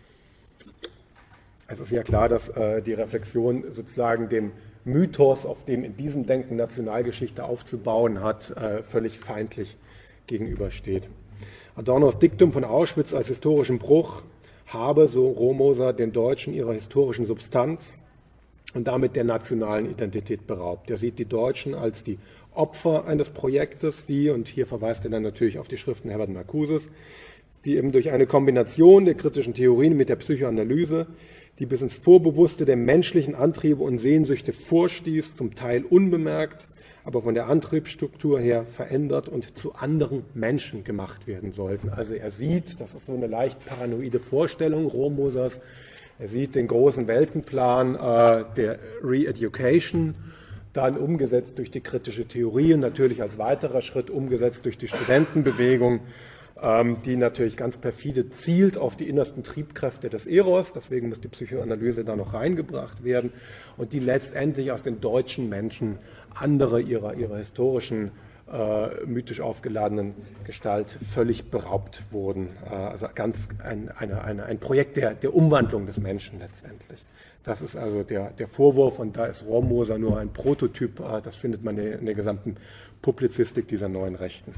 es ist ja klar, dass die Reflexion sozusagen dem Mythos, auf dem in diesem Denken Nationalgeschichte aufzubauen hat, völlig feindlich gegenübersteht. Adornos Diktum von Auschwitz als historischen Bruch habe, so Romoser, den Deutschen ihrer historischen Substanz und damit der nationalen Identität beraubt. Er sieht die Deutschen als die Opfer eines Projektes, die, und hier verweist er dann natürlich auf die Schriften Herbert Marcuses, die eben durch eine Kombination der kritischen Theorien mit der Psychoanalyse, die bis ins Vorbewusste der menschlichen Antriebe und Sehnsüchte vorstieß, zum Teil unbemerkt, aber von der Antriebsstruktur her verändert und zu anderen Menschen gemacht werden sollten. Also er sieht, das ist so eine leicht paranoide Vorstellung Romosers, er sieht den großen Weltenplan der Re-Education, dann umgesetzt durch die kritische Theorie und natürlich als weiterer Schritt umgesetzt durch die Studentenbewegung, die natürlich ganz perfide zielt auf die innersten Triebkräfte des Eros, deswegen muss die Psychoanalyse da noch reingebracht werden, und die letztendlich aus den deutschen Menschen andere ihrer historischen, mythisch aufgeladenen Gestalt völlig beraubt wurden. Also ganz ein Projekt der Umwandlung des Menschen letztendlich. Das ist also der Vorwurf, und da ist Romoser nur ein Prototyp, das findet man in der gesamten Publizistik dieser neuen Rechten.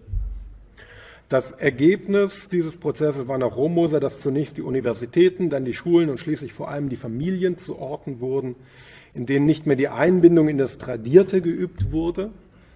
Das Ergebnis dieses Prozesses war nach Romoser, dass zunächst die Universitäten, dann die Schulen und schließlich vor allem die Familien zu Orten wurden, in denen nicht mehr die Einbindung in das Tradierte geübt wurde,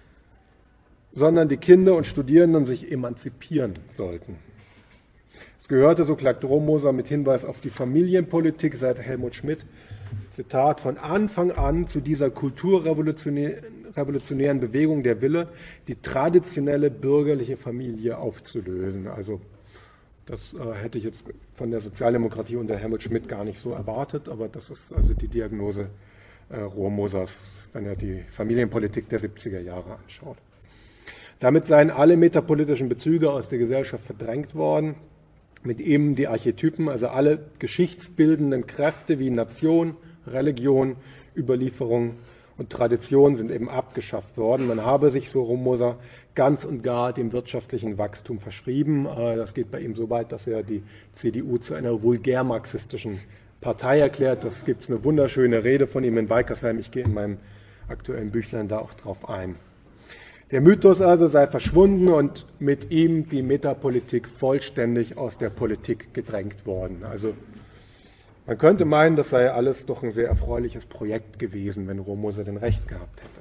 sondern die Kinder und Studierenden sich emanzipieren sollten. Es gehörte, so klagt Romoser mit Hinweis auf die Familienpolitik seit Helmut Schmidt, Zitat, von Anfang an zu dieser kulturrevolutionären Bewegung der Wille, die traditionelle bürgerliche Familie aufzulösen. Also das hätte ich jetzt von der Sozialdemokratie unter Helmut Schmidt gar nicht so erwartet, aber das ist also die Diagnose Romosers, wenn er die Familienpolitik der 70er Jahre anschaut. Damit seien alle metapolitischen Bezüge aus der Gesellschaft verdrängt worden, mit eben die Archetypen, also alle geschichtsbildenden Kräfte wie Nation, Religion, Überlieferung und Tradition sind eben abgeschafft worden. Man habe sich, so Romoser, ganz und gar dem wirtschaftlichen Wachstum verschrieben. Das geht bei ihm so weit, dass er die CDU zu einer vulgär-marxistischen Partei erklärt. Das gibt es eine wunderschöne Rede von ihm in Weikersheim. Ich gehe in meinem aktuellen Büchlein da auch drauf ein. Der Mythos also sei verschwunden und mit ihm die Metapolitik vollständig aus der Politik gedrängt worden. Also man könnte meinen, das sei alles doch ein sehr erfreuliches Projekt gewesen, wenn Romoser denn recht gehabt hätte.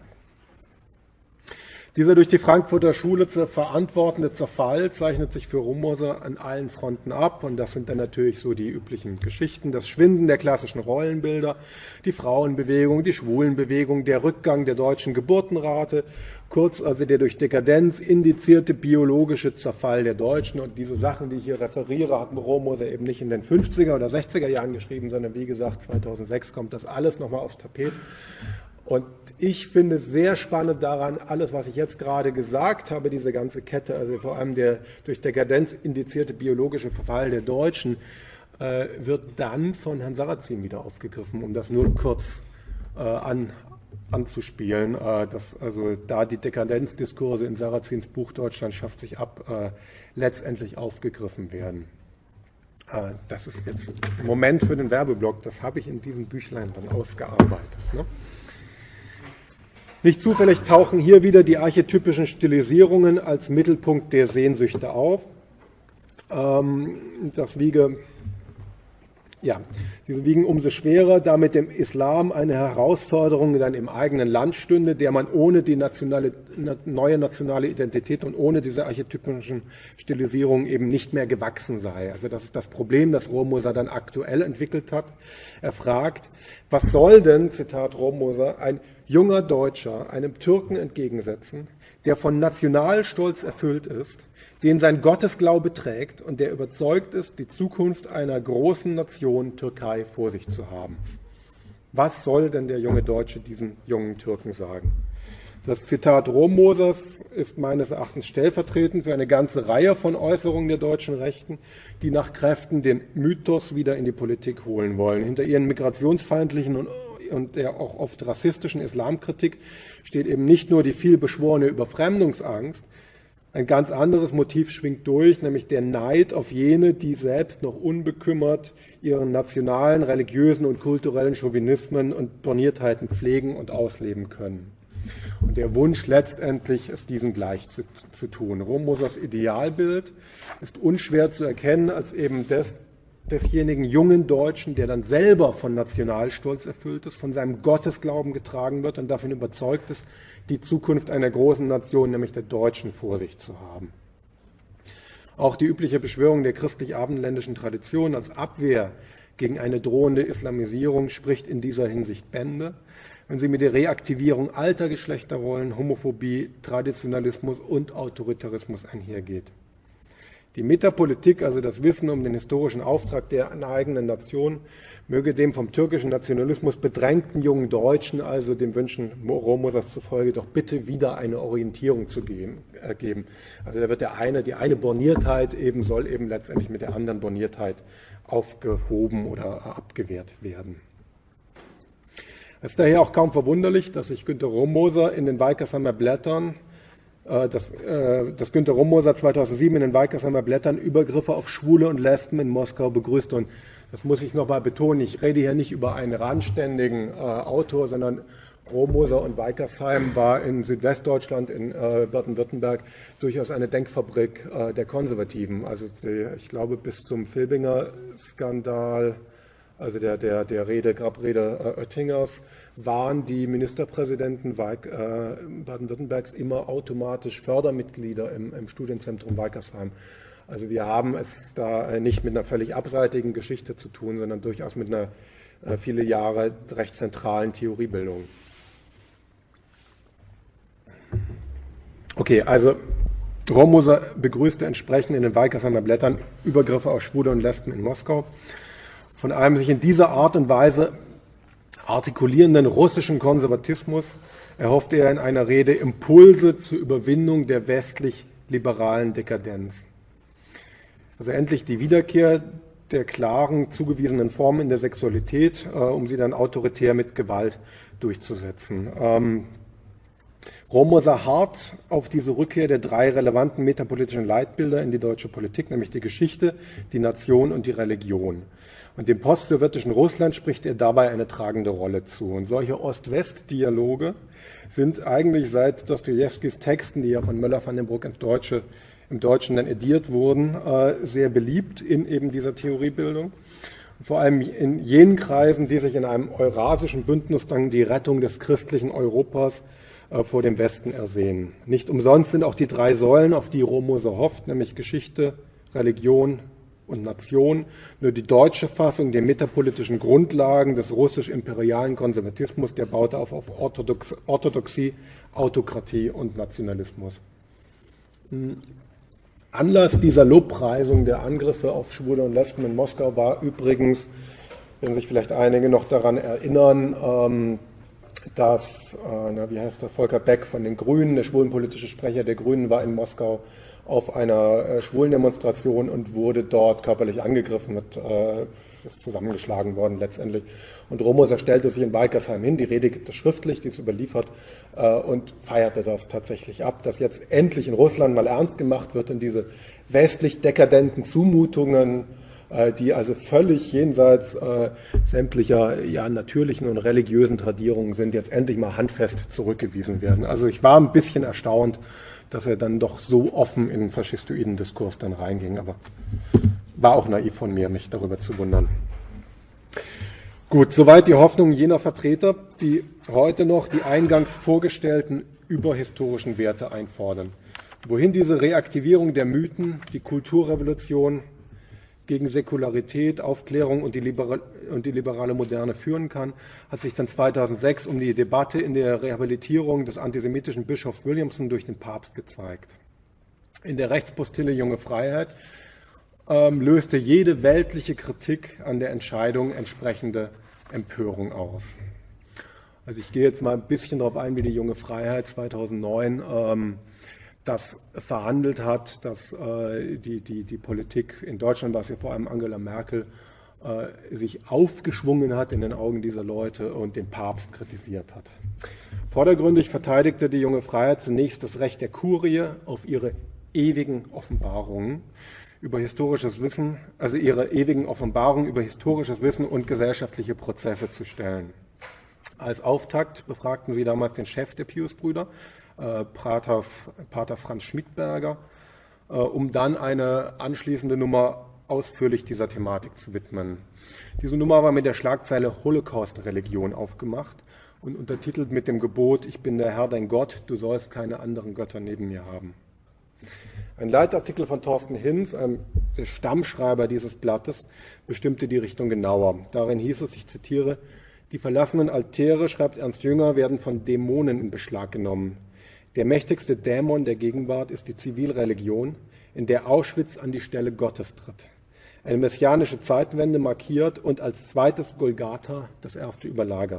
Dieser durch die Frankfurter Schule zu verantwortende Zerfall zeichnet sich für Romoser an allen Fronten ab, und das sind dann natürlich so die üblichen Geschichten: das Schwinden der klassischen Rollenbilder, die Frauenbewegung, die Schwulenbewegung, der Rückgang der deutschen Geburtenrate, kurz also der durch Dekadenz indizierte biologische Zerfall der Deutschen. Und diese Sachen, die ich hier referiere, hat Romoser eben nicht in den 50er oder 60er Jahren geschrieben, sondern wie gesagt 2006 kommt das alles nochmal aufs Tapet. Und ich finde sehr spannend daran, alles, was ich jetzt gerade gesagt habe, diese ganze Kette, also vor allem der durch Dekadenz indizierte biologische Verfall der Deutschen, wird dann von Herrn Sarrazin wieder aufgegriffen, um das nur kurz anzuspielen, dass also da die Dekadenzdiskurse in Sarrazins Buch Deutschland schafft sich ab, letztendlich aufgegriffen werden. Das ist jetzt ein Moment für den Werbeblock, das habe ich in diesem Büchlein dann ausgearbeitet. Ne? Nicht zufällig tauchen hier wieder die archetypischen Stilisierungen als Mittelpunkt der Sehnsüchte auf. Diese wiegen umso schwerer, da mit dem Islam eine Herausforderung dann im eigenen Land stünde, der man ohne die neue nationale Identität und ohne diese archetypischen Stilisierungen eben nicht mehr gewachsen sei. Also das ist das Problem, das Romoser dann aktuell entwickelt hat. Er fragt, was soll denn, Zitat Romoser, ein junger Deutscher einem Türken entgegensetzen, der von Nationalstolz erfüllt ist, den sein Gottesglaube trägt und der überzeugt ist, die Zukunft einer großen Nation Türkei vor sich zu haben. Was soll denn der junge Deutsche diesen jungen Türken sagen? Das Zitat Rommosers ist meines Erachtens stellvertretend für eine ganze Reihe von Äußerungen der deutschen Rechten, die nach Kräften den Mythos wieder in die Politik holen wollen. Hinter ihren migrationsfeindlichen und der auch oft rassistischen Islamkritik steht eben nicht nur die vielbeschworene Überfremdungsangst, ein ganz anderes Motiv schwingt durch, nämlich der Neid auf jene, die selbst noch unbekümmert ihren nationalen, religiösen und kulturellen Chauvinismen und Borniertheiten pflegen und ausleben können. Und der Wunsch letztendlich, es diesen gleich zu tun. Rommosers Idealbild ist unschwer zu erkennen als eben desjenigen jungen Deutschen, der dann selber von Nationalstolz erfüllt ist, von seinem Gottesglauben getragen wird und davon überzeugt ist, die Zukunft einer großen Nation, nämlich der Deutschen, vor sich zu haben. Auch die übliche Beschwörung der christlich-abendländischen Tradition als Abwehr gegen eine drohende Islamisierung spricht in dieser Hinsicht Bände, wenn sie mit der Reaktivierung alter Geschlechterrollen, Homophobie, Traditionalismus und Autoritarismus einhergeht. Die Metapolitik, also das Wissen um den historischen Auftrag der eigenen Nation, möge dem vom türkischen Nationalismus bedrängten jungen Deutschen, also dem Wünschen Rommosers zufolge, doch bitte wieder eine Orientierung zu geben. Also da wird die eine Borniertheit soll letztendlich mit der anderen Borniertheit aufgehoben oder abgewehrt werden. Es ist daher auch kaum verwunderlich, dass sich Günter Rommoser in den Weikesheimer Blättern, dass Günter Rommoser 2007 in den Weikesheimer Blättern Übergriffe auf Schwule und Lesben in Moskau begrüßte. Und das muss ich nochmal betonen, ich rede hier nicht über einen randständigen Autor, sondern Rommoser und Weikersheim war in Südwestdeutschland, in Baden-Württemberg, durchaus eine Denkfabrik der Konservativen. Also ich glaube bis zum Filbinger-Skandal, also der Grabrede Oettingers, waren die Ministerpräsidenten Baden-Württembergs immer automatisch Fördermitglieder im Studienzentrum Weikersheim. Also wir haben es da nicht mit einer völlig abseitigen Geschichte zu tun, sondern durchaus mit einer viele Jahre recht zentralen Theoriebildung. Okay, also Rommoser begrüßte entsprechend in den Weikesheimer Blättern Übergriffe auf Schwule und Lesben in Moskau. Von einem sich in dieser Art und Weise artikulierenden russischen Konservatismus erhoffte er in einer Rede Impulse zur Überwindung der westlich-liberalen Dekadenz. Also endlich die Wiederkehr der klaren, zugewiesenen Formen in der Sexualität, um sie dann autoritär mit Gewalt durchzusetzen. Rommoser harrt auf diese Rückkehr der drei relevanten metapolitischen Leitbilder in die deutsche Politik, nämlich die Geschichte, die Nation und die Religion. Und dem postsowjetischen Russland spricht er dabei eine tragende Rolle zu. Und solche Ost-West-Dialoge sind eigentlich seit Dostojewskis Texten, die ja von Möller van den Bruck im Deutschen dann ediert wurden, sehr beliebt in eben dieser Theoriebildung. Und vor allem in jenen Kreisen, die sich in einem eurasischen Bündnis dann die Rettung des christlichen Europas vor dem Westen ersehen. Nicht umsonst sind auch die drei Säulen, auf die Rommoser hofft, nämlich Geschichte, Religion und Nation, nur die deutsche Fassung der metapolitischen Grundlagen des russisch-imperialen Konservatismus, der baute auf Orthodoxie, Autokratie und Nationalismus. Anlass dieser Lobpreisung der Angriffe auf Schwule und Lesben in Moskau war übrigens, wenn sich vielleicht einige noch daran erinnern, dass, Volker Beck von den Grünen, der schwulenpolitische Sprecher der Grünen, war in Moskau auf einer Schwulendemonstration und wurde dort körperlich angegriffen, ist zusammengeschlagen worden letztendlich. Und Rommoser stellte sich in Weikersheim hin, die Rede gibt es schriftlich, die ist überliefert, und feierte das tatsächlich ab, dass jetzt endlich in Russland mal ernst gemacht wird und diese westlich dekadenten Zumutungen, die also völlig jenseits sämtlicher natürlichen und religiösen Tradierungen sind, jetzt endlich mal handfest zurückgewiesen werden. Also ich war ein bisschen erstaunt, dass er dann doch so offen in den faschistoiden Diskurs dann reinging, aber war auch naiv von mir, mich darüber zu wundern. Gut, soweit die Hoffnungen jener Vertreter, die heute noch die eingangs vorgestellten überhistorischen Werte einfordern. Wohin diese Reaktivierung der Mythen, die Kulturrevolution gegen Säkularität, Aufklärung und die liberale Moderne führen kann, hat sich dann 2006 um die Debatte in der Rehabilitierung des antisemitischen Bischofs Williamson durch den Papst gezeigt. In der Rechtspostille Junge Freiheit löste jede weltliche Kritik an der Entscheidung entsprechende Empörung aus. Also ich gehe jetzt mal ein bisschen darauf ein, wie die Junge Freiheit 2009 das verhandelt hat, dass die Politik in Deutschland, was ja vor allem Angela Merkel, sich aufgeschwungen hat in den Augen dieser Leute und den Papst kritisiert hat. Vordergründig verteidigte die Junge Freiheit zunächst das Recht der Kurie auf ihre ewigen Offenbarungen über historisches Wissen, also ihre ewigen Offenbarungen über historisches Wissen und gesellschaftliche Prozesse zu stellen. Als Auftakt befragten sie damals den Chef der Pius-Brüder, Pater Franz Schmidberger, um dann eine anschließende Nummer ausführlich dieser Thematik zu widmen. Diese Nummer war mit der Schlagzeile Holocaust-Religion aufgemacht und untertitelt mit dem Gebot: Ich bin der Herr, dein Gott, du sollst keine anderen Götter neben mir haben. Ein Leitartikel von Thorsten Hinz, der Stammschreiber dieses Blattes, bestimmte die Richtung genauer. Darin hieß es, ich zitiere: Die verlassenen Altäre, schreibt Ernst Jünger, werden von Dämonen in Beschlag genommen. Der mächtigste Dämon der Gegenwart ist die Zivilreligion, in der Auschwitz an die Stelle Gottes tritt. Eine messianische Zeitwende markiert und als zweites Golgatha das erste überlagert.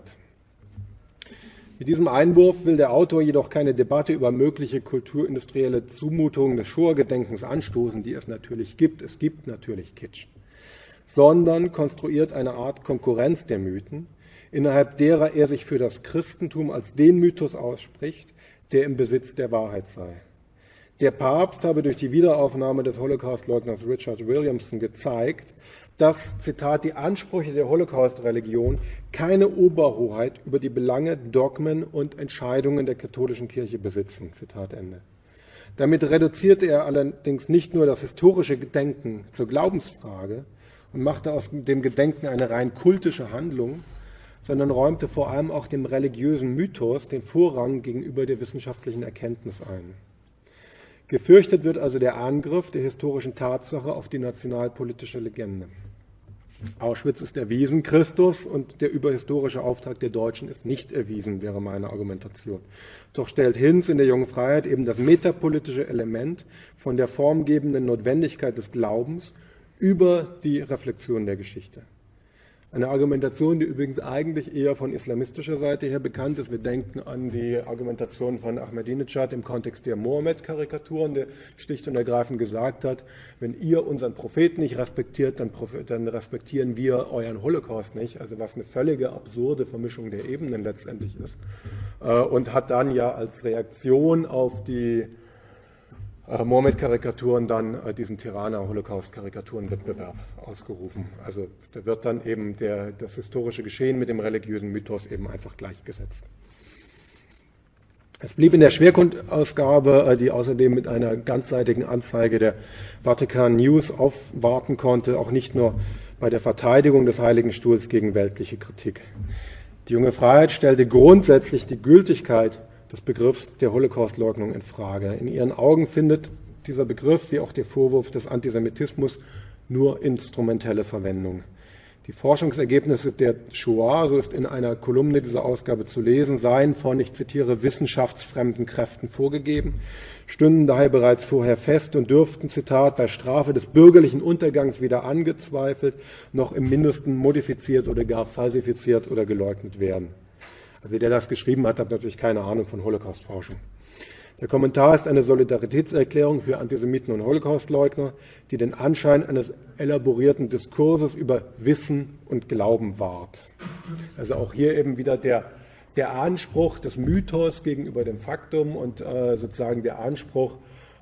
Mit diesem Einwurf will der Autor jedoch keine Debatte über mögliche kulturindustrielle Zumutungen des Shoah-Gedenkens anstoßen, die es natürlich gibt. Es gibt natürlich Kitsch. Sondern konstruiert eine Art Konkurrenz der Mythen, innerhalb derer er sich für das Christentum als den Mythos ausspricht, der im Besitz der Wahrheit sei. Der Papst habe durch die Wiederaufnahme des Holocaustleugners Richard Williamson gezeigt, dass, Zitat, die Ansprüche der Holocaust-Religion keine Oberhoheit über die Belange, Dogmen und Entscheidungen der katholischen Kirche besitzen. Zitat Ende. Damit reduzierte er allerdings nicht nur das historische Gedenken zur Glaubensfrage und machte aus dem Gedenken eine rein kultische Handlung, sondern räumte vor allem auch dem religiösen Mythos den Vorrang gegenüber der wissenschaftlichen Erkenntnis ein. Gefürchtet wird also der Angriff der historischen Tatsache auf die nationalpolitische Legende. Auschwitz ist erwiesen, Christus und der überhistorische Auftrag der Deutschen ist nicht erwiesen, wäre meine Argumentation. Doch stellt Hinz in der Jungen Freiheit eben das metapolitische Element von der formgebenden Notwendigkeit des Glaubens über die Reflexion der Geschichte. Eine Argumentation, die übrigens eigentlich eher von islamistischer Seite her bekannt ist. Wir denken an die Argumentation von Ahmadinejad im Kontext der Mohammed-Karikaturen, der schlicht und ergreifend gesagt hat, wenn ihr unseren Propheten nicht respektiert, dann respektieren wir euren Holocaust nicht. Also was eine völlige absurde Vermischung der Ebenen letztendlich ist. Und hat dann ja als Reaktion auf die Mohammed-Karikaturen dann diesen Tirana-Holocaust-Karikaturen-Wettbewerb ausgerufen. Also da wird dann eben das historische Geschehen mit dem religiösen Mythos eben einfach gleichgesetzt. Es blieb in der Schwerpunktausgabe, die außerdem mit einer ganzseitigen Anzeige der Vatikan News aufwarten konnte, auch nicht nur bei der Verteidigung des Heiligen Stuhls gegen weltliche Kritik. Die Junge Freiheit stellte grundsätzlich die Gültigkeit des Begriffs der Holocaustleugnung in Frage. In ihren Augen findet dieser Begriff, wie auch der Vorwurf des Antisemitismus, nur instrumentelle Verwendung. Die Forschungsergebnisse der Shoah, so ist in einer Kolumne dieser Ausgabe zu lesen, seien von, ich zitiere, wissenschaftsfremden Kräften vorgegeben, stünden daher bereits vorher fest und dürften, Zitat, bei Strafe des bürgerlichen Untergangs weder angezweifelt, noch im Mindesten modifiziert oder gar falsifiziert oder geleugnet werden. Also der das geschrieben hat, hat natürlich keine Ahnung von Holocaustforschung. Der Kommentar ist eine Solidaritätserklärung für Antisemiten und Holocaustleugner, die den Anschein eines elaborierten Diskurses über Wissen und Glauben wahrt. Also auch hier eben wieder der Anspruch des Mythos gegenüber dem Faktum und sozusagen der Anspruch,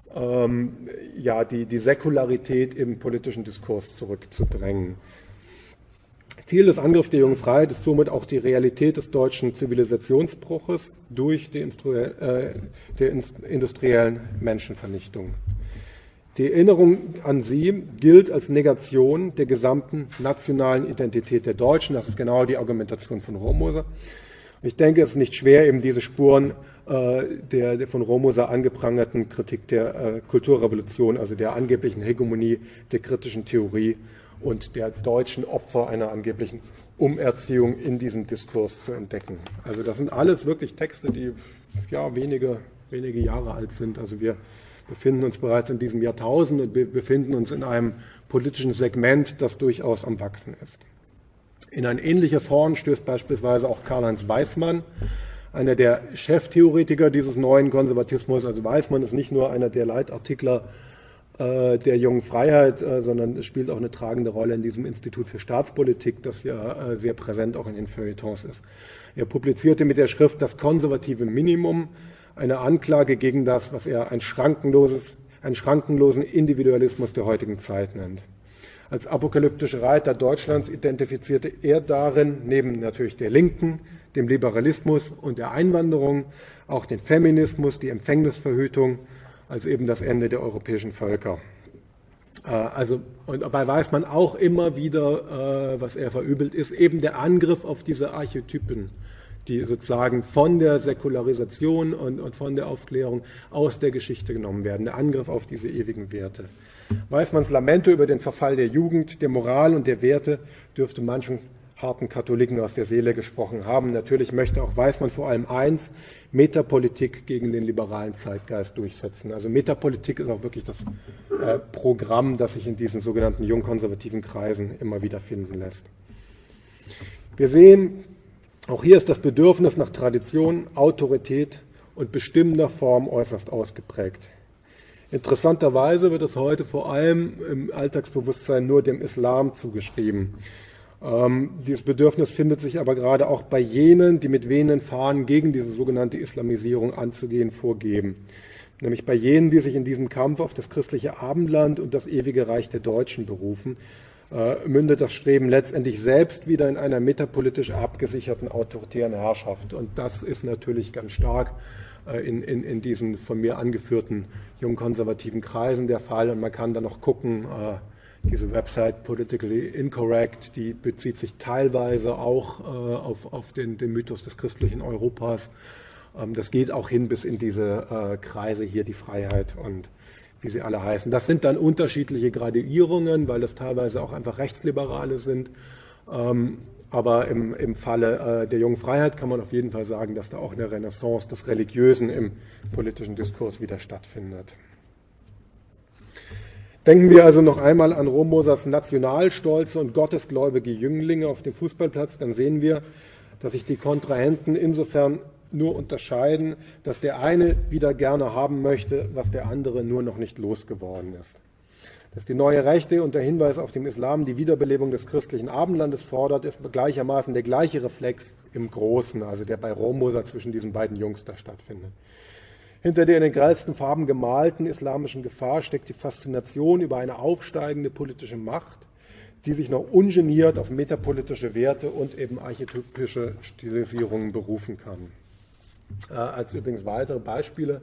die Säkularität im politischen Diskurs zurückzudrängen. Ziel des Angriffs der Jungen Freiheit ist somit auch die Realität des deutschen Zivilisationsbruches durch die industriellen Menschenvernichtung. Die Erinnerung an sie gilt als Negation der gesamten nationalen Identität der Deutschen. Das ist genau die Argumentation von Rohrmoser. Ich denke, es ist nicht schwer, eben diese Spuren der von Rohrmoser angeprangerten Kritik der Kulturrevolution, also der angeblichen Hegemonie der kritischen Theorie und der deutschen Opfer einer angeblichen Umerziehung in diesem Diskurs zu entdecken. Also das sind alles wirklich Texte, die wenige Jahre alt sind. Also wir befinden uns bereits in diesem Jahrtausend und befinden uns in einem politischen Segment, das durchaus am Wachsen ist. In ein ähnliches Horn stößt beispielsweise auch Karl-Heinz Weismann, einer der Cheftheoretiker dieses neuen Konservatismus. Also Weismann ist nicht nur einer der Leitartikler der Jungen Freiheit, sondern es spielt auch eine tragende Rolle in diesem Institut für Staatspolitik, das ja sehr präsent auch in den Feuilletons ist. Er publizierte mit der Schrift Das konservative Minimum eine Anklage gegen das, was er einen schrankenlosen Individualismus der heutigen Zeit nennt. Als apokalyptischer Reiter Deutschlands identifizierte er darin, neben natürlich der Linken, dem Liberalismus und der Einwanderung, auch den Feminismus, die Empfängnisverhütung, also eben das Ende der europäischen Völker. Und dabei weiß man auch immer wieder, was er verübelt, ist eben der Angriff auf diese Archetypen, die sozusagen von der Säkularisation und von der Aufklärung aus der Geschichte genommen werden, der Angriff auf diese ewigen Werte. Weismanns Lamente über den Verfall der Jugend, der Moral und der Werte dürfte manchen harten Katholiken aus der Seele gesprochen haben. Natürlich möchte auch Weismann vor allem eins, Metapolitik gegen den liberalen Zeitgeist durchsetzen. Also Metapolitik ist auch wirklich das Programm, das sich in diesen sogenannten jungkonservativen Kreisen immer wieder finden lässt. Wir sehen, auch hier ist das Bedürfnis nach Tradition, Autorität und bestimmender Form äußerst ausgeprägt. Interessanterweise wird es heute vor allem im Alltagsbewusstsein nur dem Islam zugeschrieben. Dieses Bedürfnis findet sich aber gerade auch bei jenen, die mit wehenden Fahnen gegen diese sogenannte Islamisierung anzugehen vorgeben. Nämlich bei jenen, die sich in diesem Kampf auf das christliche Abendland und das ewige Reich der Deutschen berufen, mündet das Streben letztendlich selbst wieder in einer metapolitisch abgesicherten autoritären Herrschaft. Und das ist natürlich ganz stark in diesen von mir angeführten jungkonservativen Kreisen der Fall. Und man kann da noch gucken, diese Website Politically Incorrect, die bezieht sich teilweise auch auf den Mythos des christlichen Europas. Das geht auch hin bis in diese Kreise hier, die Freiheit und wie sie alle heißen. Das sind dann unterschiedliche Graduierungen, weil das teilweise auch einfach Rechtsliberale sind. Aber im Falle der Jungen Freiheit kann man auf jeden Fall sagen, dass da auch eine Renaissance des Religiösen im politischen Diskurs wieder stattfindet. Denken wir also noch einmal an Romosas nationalstolze und gottesgläubige Jünglinge auf dem Fußballplatz, dann sehen wir, dass sich die Kontrahenten insofern nur unterscheiden, dass der eine wieder gerne haben möchte, was der andere nur noch nicht losgeworden ist. Dass die neue Rechte unter Hinweis auf den Islam die Wiederbelebung des christlichen Abendlandes fordert, ist gleichermaßen der gleiche Reflex im Großen, also der bei Romosa zwischen diesen beiden Jungs da stattfindet. Hinter der in den grellsten Farben gemalten islamischen Gefahr steckt die Faszination über eine aufsteigende politische Macht, die sich noch ungeniert auf metapolitische Werte und eben archetypische Stilisierungen berufen kann. Als übrigens weitere Beispiele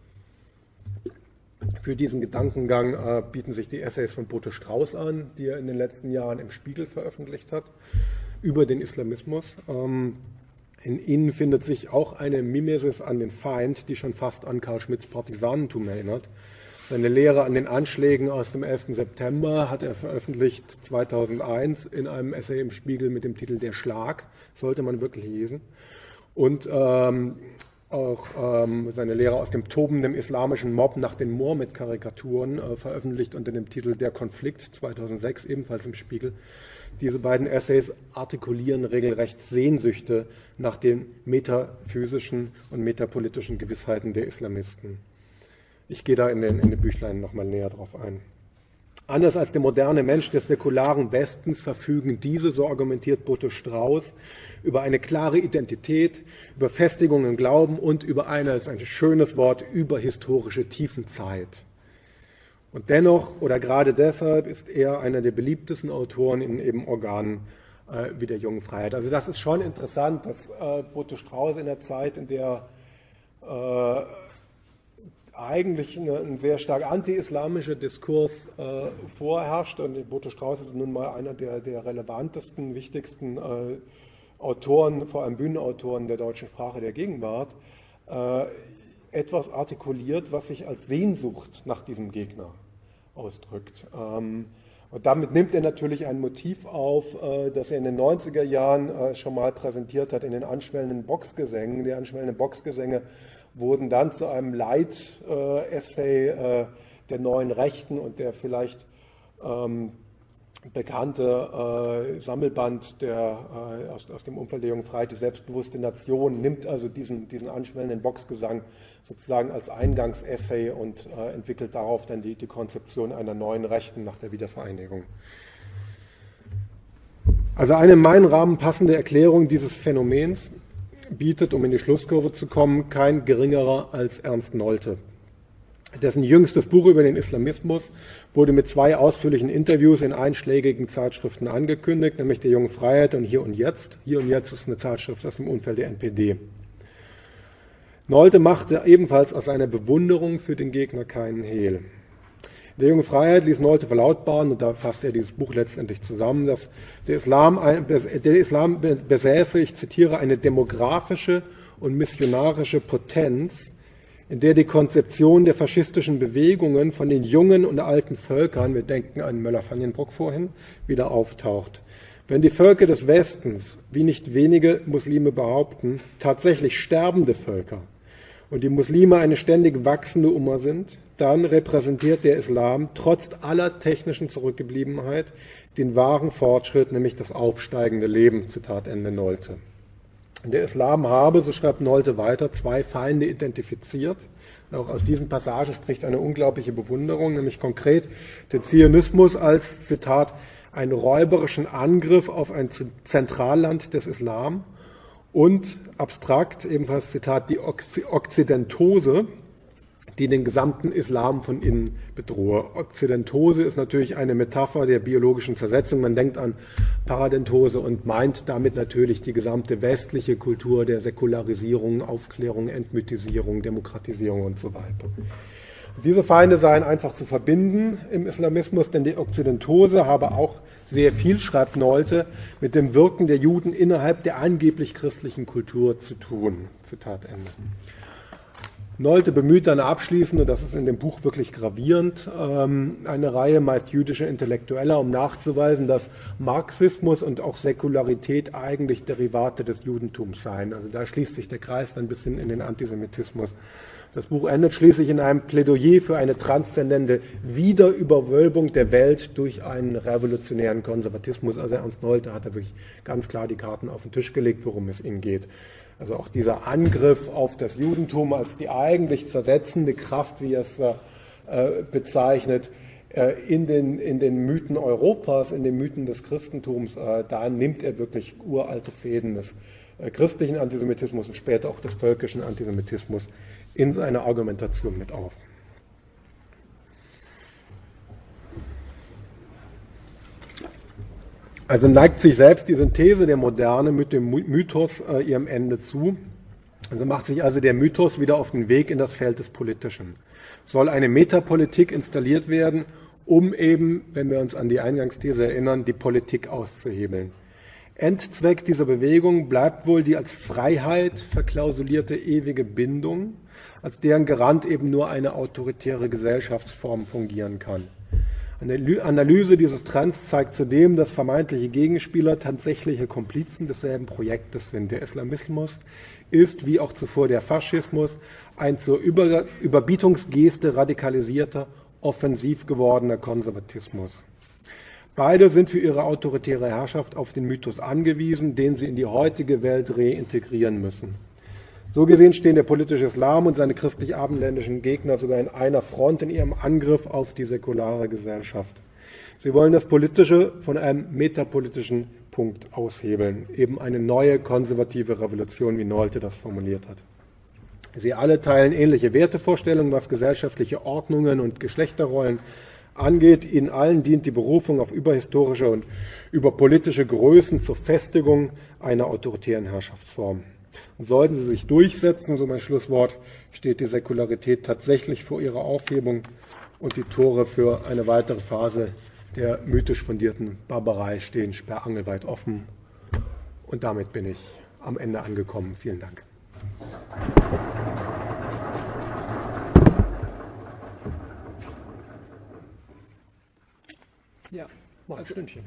für diesen Gedankengang bieten sich die Essays von Bote Strauß an, die er in den letzten Jahren im Spiegel veröffentlicht hat, über den Islamismus. In ihnen findet sich auch eine Mimesis an den Feind, die schon fast an Karl Schmitts Partisanentum erinnert. Seine Lehre an den Anschlägen aus dem 11. September hat er veröffentlicht 2001 in einem Essay im Spiegel mit dem Titel Der Schlag, sollte man wirklich lesen. Und auch seine Lehre aus dem tobenden islamischen Mob nach den Mohammed-Karikaturen veröffentlicht unter dem Titel Der Konflikt 2006, ebenfalls im Spiegel. Diese beiden Essays artikulieren regelrecht Sehnsüchte nach den metaphysischen und metapolitischen Gewissheiten der Islamisten. Ich gehe da in den Büchlein nochmal näher drauf ein. Anders als der moderne Mensch des säkularen Westens verfügen diese, so argumentiert Bote Strauß, über eine klare Identität, über Festigung im Glauben und über eine, das ist ein schönes Wort, überhistorische Tiefenzeit. Und dennoch, oder gerade deshalb, ist er einer der beliebtesten Autoren in eben Organen wie der Jungen Freiheit. Also das ist schon interessant, dass Bote Strauß in der Zeit, in der eigentlich ein sehr stark anti-islamischer Diskurs vorherrscht, und Bote Strauß ist nun mal einer der relevantesten, wichtigsten Autoren, vor allem Bühnenautoren der deutschen Sprache der Gegenwart, etwas artikuliert, was sich als Sehnsucht nach diesem Gegner ausdrückt. Und damit nimmt er natürlich ein Motiv auf, das er in den 90er Jahren schon mal präsentiert hat in den anschwellenden Boxgesängen. Die anschwellenden Boxgesänge wurden dann zu einem Leitessay der Neuen Rechten, und der vielleicht bekannte Sammelband aus dem Umfeld der Jungen Freiheit, die selbstbewusste Nation, nimmt also diesen anschwellenden Boxgesang sozusagen als Eingangsessay und entwickelt darauf dann die Konzeption einer neuen Rechten nach der Wiedervereinigung. Also eine in meinen Rahmen passende Erklärung dieses Phänomens bietet, um in die Schlusskurve zu kommen, kein geringerer als Ernst Nolte. Dessen jüngstes Buch über den Islamismus wurde mit 2 ausführlichen Interviews in einschlägigen Zeitschriften angekündigt, nämlich der Jungen Freiheit und Hier und Jetzt. Hier und Jetzt ist eine Zeitschrift aus dem Umfeld der NPD. Nolte machte ebenfalls aus seiner Bewunderung für den Gegner keinen Hehl. Der Jungen Freiheit ließ Nolte verlautbaren, und da fasst er dieses Buch letztendlich zusammen, dass der Islam besäße, ich zitiere, eine demografische und missionarische Potenz, in der die Konzeption der faschistischen Bewegungen von den jungen und alten Völkern, wir denken an Möller-Vanjenbroek vorhin, wieder auftaucht. Wenn die Völker des Westens, wie nicht wenige Muslime behaupten, tatsächlich sterbende Völker und die Muslime eine ständig wachsende Umma sind, dann repräsentiert der Islam trotz aller technischen Zurückgebliebenheit den wahren Fortschritt, nämlich das aufsteigende Leben. Zitat Ende Nolte. Der Islam habe, so schreibt Nolte weiter, 2 Feinde identifiziert. Auch aus diesen Passagen spricht eine unglaubliche Bewunderung, nämlich konkret den Zionismus als, Zitat, einen räuberischen Angriff auf ein Zentralland des Islam und abstrakt, ebenfalls Zitat, die Okzidentose, die den gesamten Islam von innen bedrohe. Okzidentose ist natürlich eine Metapher der biologischen Zersetzung. Man denkt an Paradentose und meint damit natürlich die gesamte westliche Kultur der Säkularisierung, Aufklärung, Entmythisierung, Demokratisierung und so weiter. Diese Feinde seien einfach zu verbinden im Islamismus, denn die Okzidentose habe auch sehr viel, schreibt Nolte, mit dem Wirken der Juden innerhalb der angeblich christlichen Kultur zu tun. Zitat Ende. Nolte bemüht dann abschließend, und das ist in dem Buch wirklich gravierend, eine Reihe meist jüdischer Intellektueller, um nachzuweisen, dass Marxismus und auch Säkularität eigentlich Derivate des Judentums seien. Also da schließt sich der Kreis dann bis hin in den Antisemitismus. Das Buch endet schließlich in einem Plädoyer für eine transzendente Wiederüberwölbung der Welt durch einen revolutionären Konservatismus. Also Ernst Nolte hat da wirklich ganz klar die Karten auf den Tisch gelegt, worum es ihm geht. Also auch dieser Angriff auf das Judentum als die eigentlich zersetzende Kraft, wie er es bezeichnet, in den Mythen Europas, in den Mythen des Christentums, da nimmt er wirklich uralte Fäden des christlichen Antisemitismus und später auch des völkischen Antisemitismus in seine Argumentation mit auf. Also neigt sich selbst die Synthese der Moderne mit dem Mythos ihrem Ende zu. Also macht sich also der Mythos wieder auf den Weg in das Feld des Politischen. Soll eine Metapolitik installiert werden, um eben, wenn wir uns an die Eingangsthese erinnern, die Politik auszuhebeln. Endzweck dieser Bewegung bleibt wohl die als Freiheit verklausulierte ewige Bindung, als deren Garant eben nur eine autoritäre Gesellschaftsform fungieren kann. Eine Analyse dieses Trends zeigt zudem, dass vermeintliche Gegenspieler tatsächliche Komplizen desselben Projektes sind. Der Islamismus ist, wie auch zuvor der Faschismus, ein zur Überbietungsgeste radikalisierter, offensiv gewordener Konservatismus. Beide sind für ihre autoritäre Herrschaft auf den Mythos angewiesen, den sie in die heutige Welt reintegrieren müssen. So gesehen stehen der politische Islam und seine christlich-abendländischen Gegner sogar in einer Front in ihrem Angriff auf die säkulare Gesellschaft. Sie wollen das Politische von einem metapolitischen Punkt aushebeln, eben eine neue konservative Revolution, wie Nolte das formuliert hat. Sie alle teilen ähnliche Wertevorstellungen, was gesellschaftliche Ordnungen und Geschlechterrollen angeht. Ihnen allen dient die Berufung auf überhistorische und überpolitische Größen zur Festigung einer autoritären Herrschaftsform. Und sollten sie sich durchsetzen, so mein Schlusswort, steht die Säkularität tatsächlich vor ihrer Aufhebung und die Tore für eine weitere Phase der mythisch fundierten Barbarei stehen sperrangelweit offen. Und damit bin ich am Ende angekommen. Vielen Dank. Ja, Mal ein Stündchen.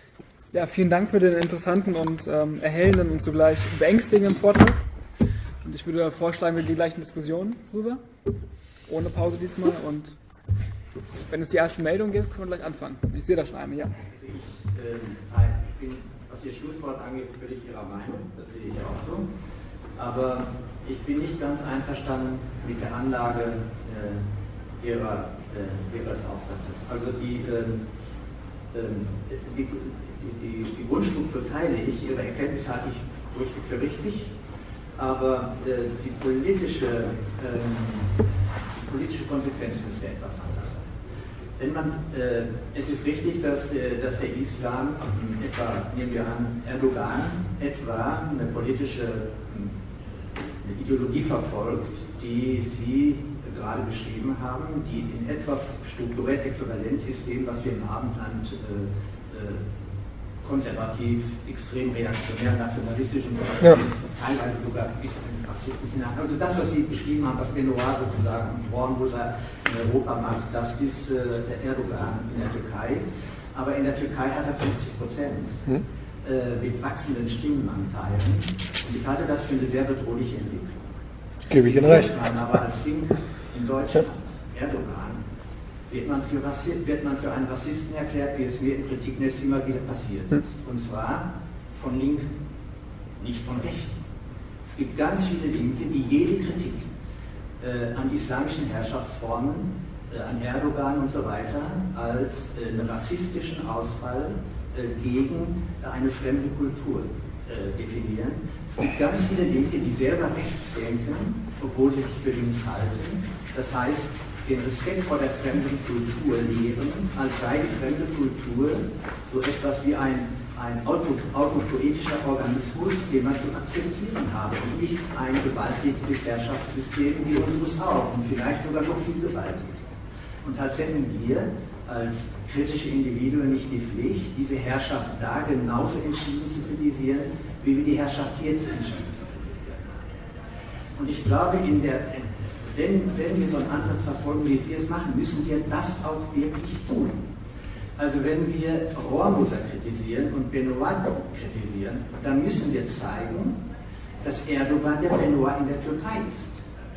Ja, vielen Dank für den interessanten und erhellenden und zugleich beängstigenden Vortrag. Und ich würde vorschlagen, wir gehen gleich in Diskussion rüber. Ohne Pause diesmal. Und wenn es die erste Meldung gibt, können wir gleich anfangen. Ich sehe das schon einmal, ja. Ich bin, was Ihr Schlusswort angeht, völlig Ihrer Meinung. Das sehe ich auch so. Aber ich bin nicht ganz einverstanden mit der Anlage Ihres Aufsatzes. Also die Grundstruktur teile ich, Ihre Erkenntnis halte ich durchweg für richtig, aber die politische Konsequenz müsste etwas anders sein. Denn es ist richtig, dass der Islam, etwa nehmen wir an, Erdogan, etwa eine politische Ideologie verfolgt, die Sie gerade beschrieben haben, die in etwa strukturell äquivalent ist dem, was wir im Abendland konservativ, extrem reaktionär, nationalistisch und teilweise sogar bis rassistisch hinein. Also das, was Sie beschrieben haben, was Benoit sozusagen und Hornmoser in Europa macht, das ist der Erdogan in der Türkei. Aber in der Türkei hat er 50% mit wachsenden Stimmenanteilen. Und ich halte das für eine sehr bedrohliche Entwicklung. Gebe ich Ihnen recht. Aber als Link in Deutschland, Erdogan, wird man für einen Rassisten erklärt, wie es mir im Kritiknetz immer wieder passiert ist. Und zwar von Linken, nicht von Rechten. Es gibt ganz viele Linke, die jede Kritik an islamischen Herrschaftsformen, an Erdogan und so weiter, als einen rassistischen Ausfall gegen eine fremde Kultur definieren. Es gibt ganz viele Linke, die selber rechts denken, obwohl sie sich für links halten. Das heißt, den Respekt vor der fremden Kultur lehren, als sei die fremde Kultur so etwas wie ein autopoetischer Organismus, den man zu akzeptieren habe und nicht ein gewalttätiges Herrschaftssystem wie unseres auch und vielleicht sogar noch viel gewaltiger. Und als hätten wir als kritische Individuen nicht die Pflicht, diese Herrschaft da genauso entschieden zu kritisieren, wie wir die Herrschaft jetzt entschieden zu kritisieren. Und ich glaube, wenn wir so einen Ansatz verfolgen, wie Sie es machen, müssen wir das auch wirklich tun. Also wenn wir Hormuzzer kritisieren und Benoit kritisieren, dann müssen wir zeigen, dass Erdogan der Benoit in der Türkei ist.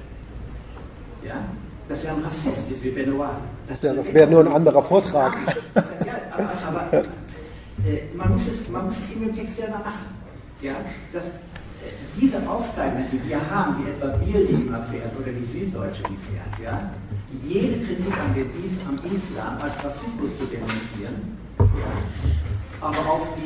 Ja? Dass er ein Rassist ist wie Benoit. Das wäre nur ein anderer Vortrag. Ja, aber man muss es in dem Text selber machen. Ja? Dass diese Aufteilung, die wir haben, wie etwa Bierleben erfährt oder die Süddeutsche erfährt, ja? Jede Kritik am Islam als Rassismus zu denunzieren, ja? Aber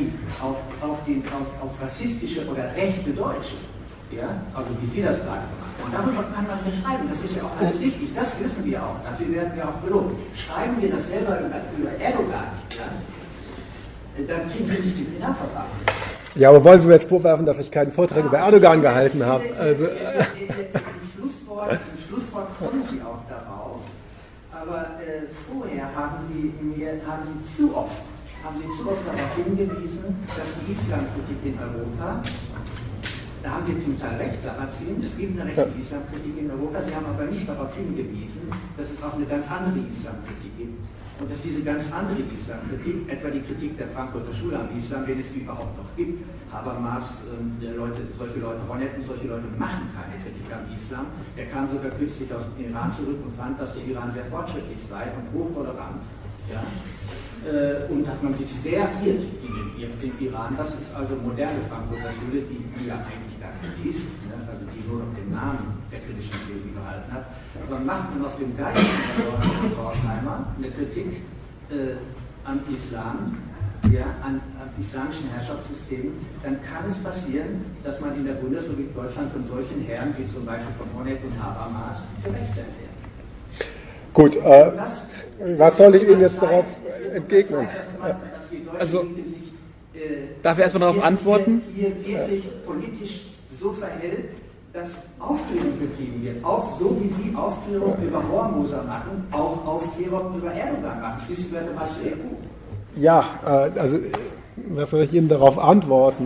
auf rassistische oder rechte Deutsche, ja? Also wie Sie das gerade gemacht haben. Und darüber kann man nicht schreiben, das ist ja auch alles wichtig, das dürfen wir auch, dafür werden wir auch belohnt. Schreiben wir das selber über Erdogan, ja? Dann kriegen Sie Disziplinarverfahren. Ja, aber wollen Sie mir jetzt vorwerfen, dass ich keinen Vortrag über Erdogan gehalten habe? Also, Im Schlusswort kommen Sie auch darauf, aber vorher haben Sie zu oft darauf hingewiesen, dass die Islamkritik in Europa, da haben Sie zum Teil recht, Sarrazin, es gibt eine rechte Islamkritik in Europa, Sie haben aber nicht darauf hingewiesen, dass es auch eine ganz andere Islamkritik gibt. Und dass diese ganz andere Islamkritik, etwa die Kritik der Frankfurter Schule am Islam, wenn es die überhaupt noch gibt, Habermas, solche Leute, Honneth und solche Leute machen keine Kritik am Islam. Er kam sogar kürzlich aus dem Iran zurück und fand, dass der Iran sehr fortschrittlich sei und hochtolerant. Ja? Und dass man sich sehr irrt im Iran. Das ist also moderne Frankfurter Schule, die ja eigentlich gar nicht ist, ne? Also die nur noch den Namen der kritischen Theorie behalten hat. Aber macht man aus dem Geist von Horkheimer eine Kritik am Islam, ja, an islamischen Herrschaftssystemen, dann kann es passieren, dass man in der Bundesrepublik Deutschland von solchen Herren wie zum Beispiel von Honneth und Habermas gerecht erklärt. gut, was soll ich Ihnen jetzt darauf entgegnen? Also, darf ich erstmal darauf antworten? Hier wirklich politisch so verhält, dass Aufklärung betrieben wird. Auch so wie Sie Aufklärung über Hormuzzer machen, auch Aufklärung über Erdogan machen. Schließlich gehört was zur EU. Ja, also was soll ich Ihnen darauf antworten?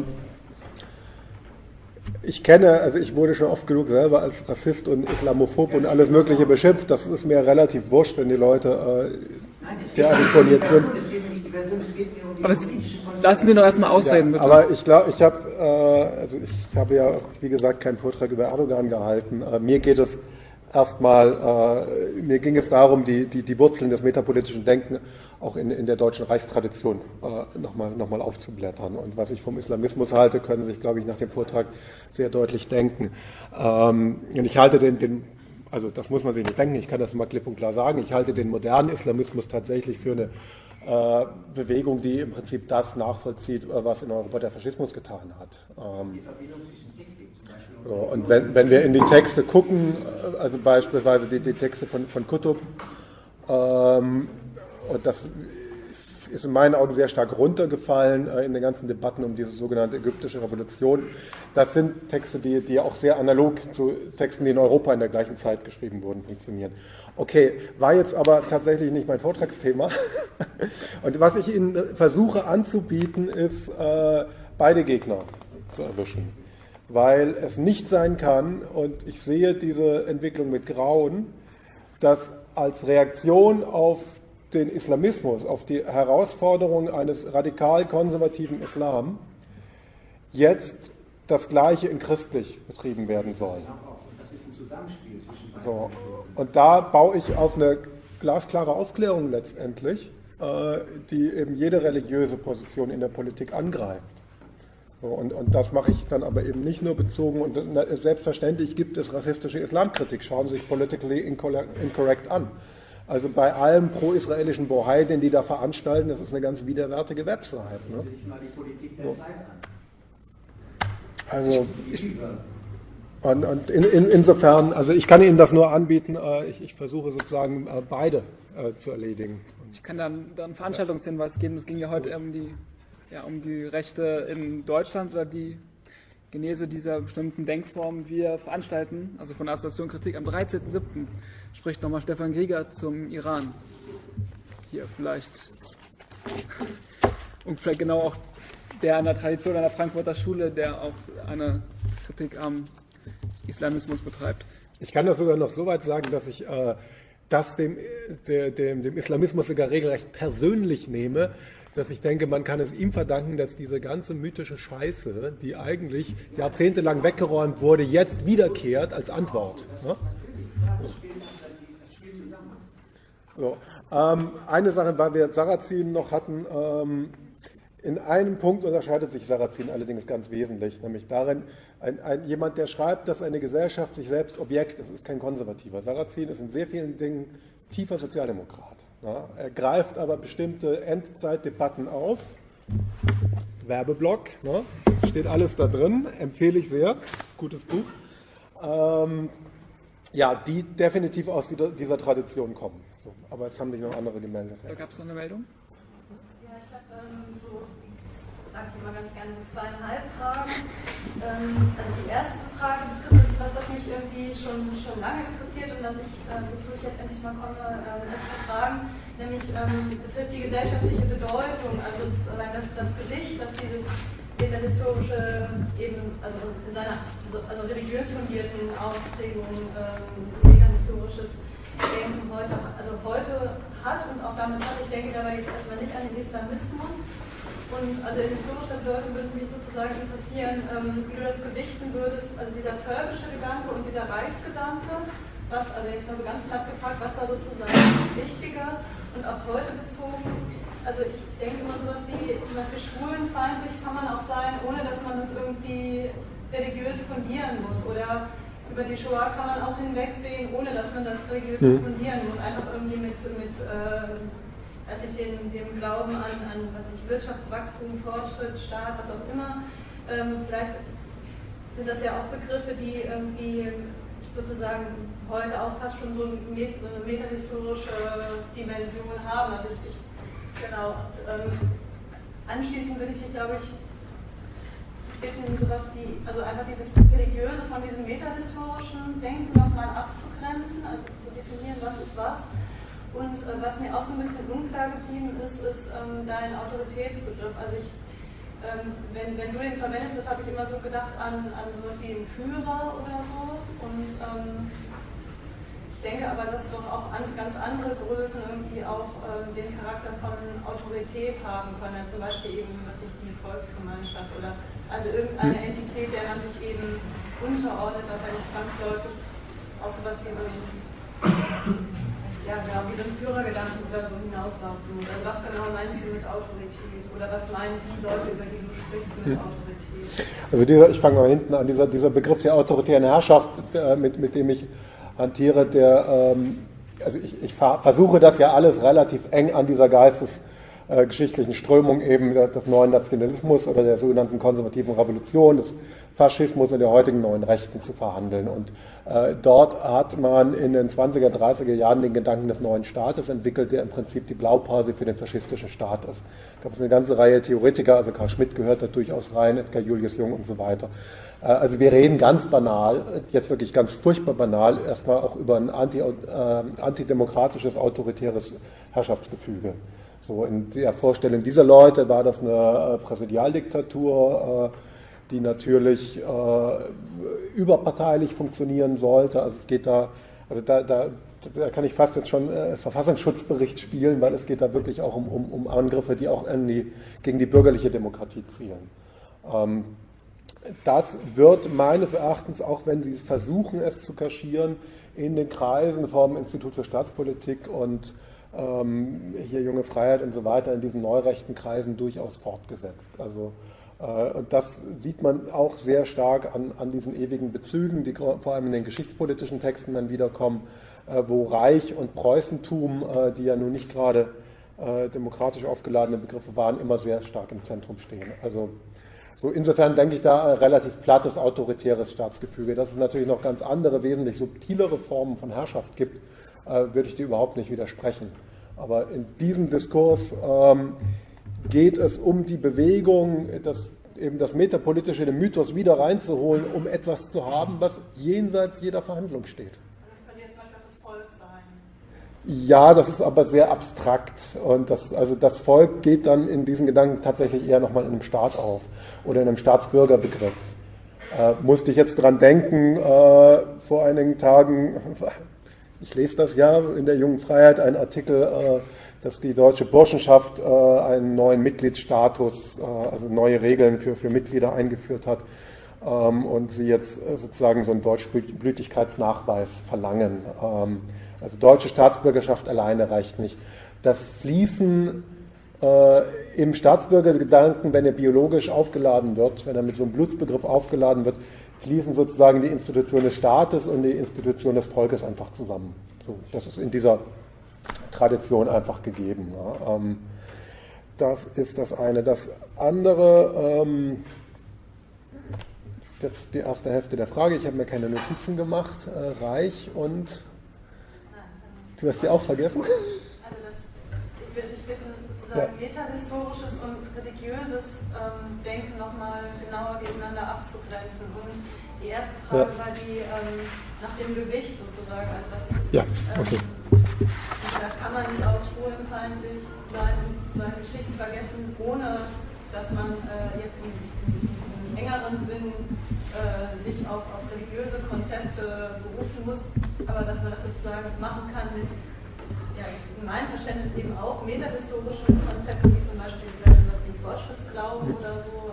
Ich wurde schon oft genug selber als Rassist und Islamophob und alles Mögliche beschimpft. Das ist mir relativ wurscht, wenn die Leute derart imponiert sind. die Version, es geht mir um die Aber politischen lassen wir noch erstmal ausreden, Ja, bitte. aber ich glaube, ich habe ja, wie gesagt, keinen Vortrag über Erdogan gehalten. Mir ging es darum, die Wurzeln des metapolitischen Denkens auch in der deutschen Reichstradition nochmal aufzublättern. Und was ich vom Islamismus halte, können Sie sich, glaube ich, nach dem Vortrag sehr deutlich denken. Und ich halte also das muss man sich nicht denken, ich kann das mal klipp und klar sagen, ich halte den modernen Islamismus tatsächlich für eine Bewegung, die im Prinzip das nachvollzieht, was in Europa der Faschismus getan hat. Die Verbindung zwischen Technik zum Beispiel. So, und wenn wir in die Texte gucken, also beispielsweise die Texte von Qutb, und das ist in meinen Augen sehr stark runtergefallen in den ganzen Debatten um diese sogenannte ägyptische Revolution. Das sind Texte, die auch sehr analog zu Texten, die in Europa in der gleichen Zeit geschrieben wurden, funktionieren. Okay, war jetzt aber tatsächlich nicht mein Vortragsthema. Und was ich Ihnen versuche anzubieten, ist, beide Gegner zu erwischen. Weil es nicht sein kann, und ich sehe diese Entwicklung mit Grauen, dass als Reaktion auf den Islamismus, auf die Herausforderung eines radikal-konservativen Islam, jetzt das Gleiche in christlich betrieben werden soll. Das ist ein Zusammenspiel zwischen beiden. So, und da baue ich auf eine glasklare Aufklärung letztendlich, die eben jede religiöse Position in der Politik angreift. So, und das mache ich dann aber eben nicht nur bezogen, und selbstverständlich gibt es rassistische Islamkritik, schauen Sie sich Politically Incorrect an. Also bei allem pro-israelischen Bohai, den die da veranstalten, das ist eine ganz widerwärtige Website. Ne? Gucken Sie sich mal die Politik der Zeit an. Also, und insofern, also ich kann Ihnen das nur anbieten, ich versuche sozusagen beide zu erledigen. Ich kann dann einen Veranstaltungshinweis geben. Es ging ja heute um die Rechte in Deutschland oder die Genese dieser bestimmten Denkform. Wir veranstalten, also von der Assoziation Kritik, am 13.07. spricht nochmal Stefan Grieger zum Iran. Hier vielleicht. Und vielleicht genau auch der an der Tradition einer Frankfurter Schule, der auch eine Kritik am Islamismus betreibt. Ich kann das sogar noch so weit sagen, dass ich das dem Islamismus sogar regelrecht persönlich nehme, dass ich denke, man kann es ihm verdanken, dass diese ganze mythische Scheiße, die eigentlich jahrzehntelang weggeräumt wurde, jetzt wiederkehrt als Antwort. Ne? So. Eine Sache, weil wir Sarrazin noch hatten, in einem Punkt unterscheidet sich Sarrazin allerdings ganz wesentlich, nämlich darin, jemand, der schreibt, dass eine Gesellschaft sich selbst Objekt ist kein Konservativer. Sarrazin ist in sehr vielen Dingen tiefer Sozialdemokrat. Ja, er greift aber bestimmte Endzeitdebatten auf. Werbeblock, ne, steht alles da drin, empfehle ich sehr, gutes Buch. Die definitiv aus dieser Tradition kommen. So, aber jetzt haben sich noch andere gemeldet. Da gab es noch eine Meldung? Ja, ich habe sage ich mal ganz gerne, 2,5 Fragen. Also die erste Frage betrifft etwas, was mich irgendwie schon lange interessiert und wozu ich jetzt endlich mal komme, mit etwas Fragen, nämlich betrifft die gesellschaftliche Bedeutung, also das Gedicht, das diese metahistorische, eben, also in seiner religiös fundierten Ausprägung metahistorisches Denken heute hat und auch damit hat, ich denke dabei jetzt erstmal nicht an den Islamismus. Und also in historischer Bedeutung würde es mich sozusagen interessieren, wie du das gewichten würdest, also dieser völkische Gedanke und dieser Reichsgedanke, also jetzt mal so ganz knapp gefragt, was da sozusagen wichtiger und auch heute bezogen, also ich denke immer sowas wie, zum Beispiel schwulenfeindlich kann man auch sein, ohne dass man das irgendwie religiös fundieren muss, oder über die Shoah kann man auch hinwegsehen, ohne dass man das religiös fundieren muss, einfach irgendwie mit dem Glauben an Wirtschaftswachstum, Fortschritt, Staat, was auch immer. Vielleicht sind das ja auch Begriffe, die irgendwie sozusagen heute auch fast schon so eine metahistorische Dimension haben. Also genau. Anschließend würde ich dich, glaube ich, bitten, sowas wie, also einfach dieses Religiöse von diesem metahistorischen Denken nochmal abzugrenzen, also zu definieren, was ist was. Und was mir auch so ein bisschen unklar geblieben ist dein Autoritätsbegriff. Also wenn du den verwendest, das habe ich immer so gedacht an sowas wie einen Führer oder so. Und ich Ich denke aber, dass doch auch ganz andere Größen irgendwie auch den Charakter von Autorität haben können, zum Beispiel eben die Volksgemeinschaft oder also irgendeine Entität, der man sich eben unterordnet, aber nicht zwangsläufig auf sowas wie wie so ein Führergedanken oder so hinauslaufen. Also was genau meinst du mit Autorität? Oder was meinen die Leute, über die du sprichst, mit Autorität? Also ich fange mal hinten an, dieser Begriff der autoritären Herrschaft, mit dem ich hantiere, also ich versuche das ja alles relativ eng an dieser geistesgeschichtlichen Strömung eben des neuen Nationalismus oder der sogenannten konservativen Revolution, des Faschismus und der heutigen neuen Rechten zu verhandeln. Und dort hat man in den 20er, 30er Jahren den Gedanken des neuen Staates entwickelt, der im Prinzip die Blaupause für den faschistischen Staat ist. Da gab es eine ganze Reihe Theoretiker, also Karl Schmitt gehört da durchaus rein, Edgar Julius Jung und so weiter. Also wir reden ganz banal, jetzt wirklich ganz furchtbar banal, erstmal auch über ein antidemokratisches, autoritäres Herrschaftsgefüge. So in der Vorstellung dieser Leute war das eine Präsidialdiktatur, die natürlich überparteilich funktionieren sollte. Also es geht da kann ich fast jetzt schon Verfassungsschutzbericht spielen, weil es geht da wirklich auch um Angriffe, die auch gegen die bürgerliche Demokratie zielen. Das wird meines Erachtens, auch wenn Sie versuchen es zu kaschieren, in den Kreisen vom Institut für Staatspolitik und hier Junge Freiheit und so weiter, in diesen neurechten Kreisen durchaus fortgesetzt. Also das sieht man auch sehr stark an diesen ewigen Bezügen, die vor allem in den geschichtspolitischen Texten dann wiederkommen, wo Reich und Preußentum, die ja nun nicht gerade demokratisch aufgeladene Begriffe waren, immer sehr stark im Zentrum stehen. Also so insofern denke ich da relativ plattes, autoritäres Staatsgefüge. Dass es natürlich noch ganz andere, wesentlich subtilere Formen von Herrschaft gibt, würde ich dir überhaupt nicht widersprechen. Aber in diesem Diskurs geht es um die Bewegung, eben das Metapolitische, den Mythos wieder reinzuholen, um etwas zu haben, was jenseits jeder Verhandlung steht. Das könnte jetzt manchmal das Volk sein. Ja, das ist aber sehr abstrakt und das Volk geht dann in diesen Gedanken tatsächlich eher nochmal in einem Staat auf oder in einem Staatsbürgerbegriff. Musste ich jetzt dran denken, vor einigen Tagen, ich lese das ja in der Jungen Freiheit, einen Artikel, dass die deutsche Burschenschaft einen neuen Mitgliedsstatus, also neue Regeln für Mitglieder eingeführt hat und sie jetzt sozusagen so einen Deutschblütigkeitsnachweis verlangen. Also deutsche Staatsbürgerschaft alleine reicht nicht. Da fließen im Staatsbürgergedanken, wenn er biologisch aufgeladen wird, wenn er mit so einem Blutsbegriff aufgeladen wird, fließen sozusagen die Institution des Staates und die Institution des Volkes einfach zusammen. So, das ist in dieser Tradition einfach gegeben. Ja. Das ist das eine. Das andere, jetzt die erste Hälfte der Frage, ich habe mir keine Notizen gemacht, Reich und, du hast sie auch vergessen? Also ich bitte sozusagen metahistorisches und religiöses Denken nochmal genauer gegeneinander abzugrenzen. Und die erste Frage war die nach dem Gewicht sozusagen. Also das, okay. Da kann man nicht auch schulenfeindlich sein und seine Geschichte vergessen, ohne dass man jetzt im engeren Sinn sich auf religiöse Konzepte berufen muss, aber dass man das sozusagen machen kann mit, in meinem Verständnis eben auch metahistorischen Konzepten, wie zum Beispiel die Fortschrittsglauben oder so,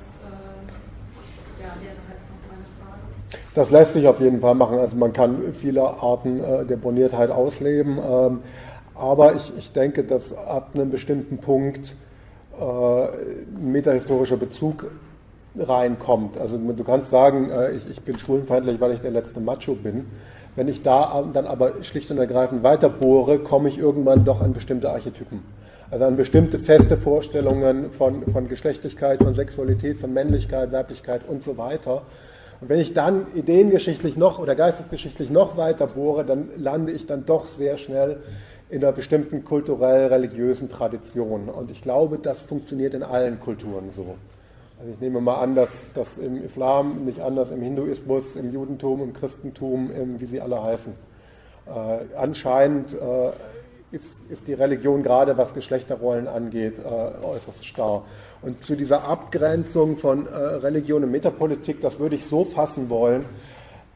wäre halt noch meine Frage. Das lässt sich auf jeden Fall machen. Also man kann viele Arten der Borniertheit ausleben, aber ich denke, dass ab einem bestimmten Punkt ein metahistorischer Bezug reinkommt. Also du kannst sagen, ich bin schwulenfeindlich, weil ich der letzte Macho bin. Wenn ich da dann aber schlicht und ergreifend weiter bohre, komme ich irgendwann doch an bestimmte Archetypen. Also an bestimmte feste Vorstellungen von Geschlechtlichkeit, von Sexualität, von Männlichkeit, Weiblichkeit und so weiter. Und wenn ich dann ideengeschichtlich noch oder geistesgeschichtlich noch weiter bohre, dann lande ich dann doch sehr schnell in einer bestimmten kulturell-religiösen Tradition. Und ich glaube, das funktioniert in allen Kulturen so. Also ich nehme mal an, dass das im Islam nicht anders, im Hinduismus, im Judentum, im Christentum, wie sie alle heißen. Anscheinend ist die Religion gerade, was Geschlechterrollen angeht, äußerst starr. Und zu dieser Abgrenzung von Religion und Metapolitik, das würde ich so fassen wollen,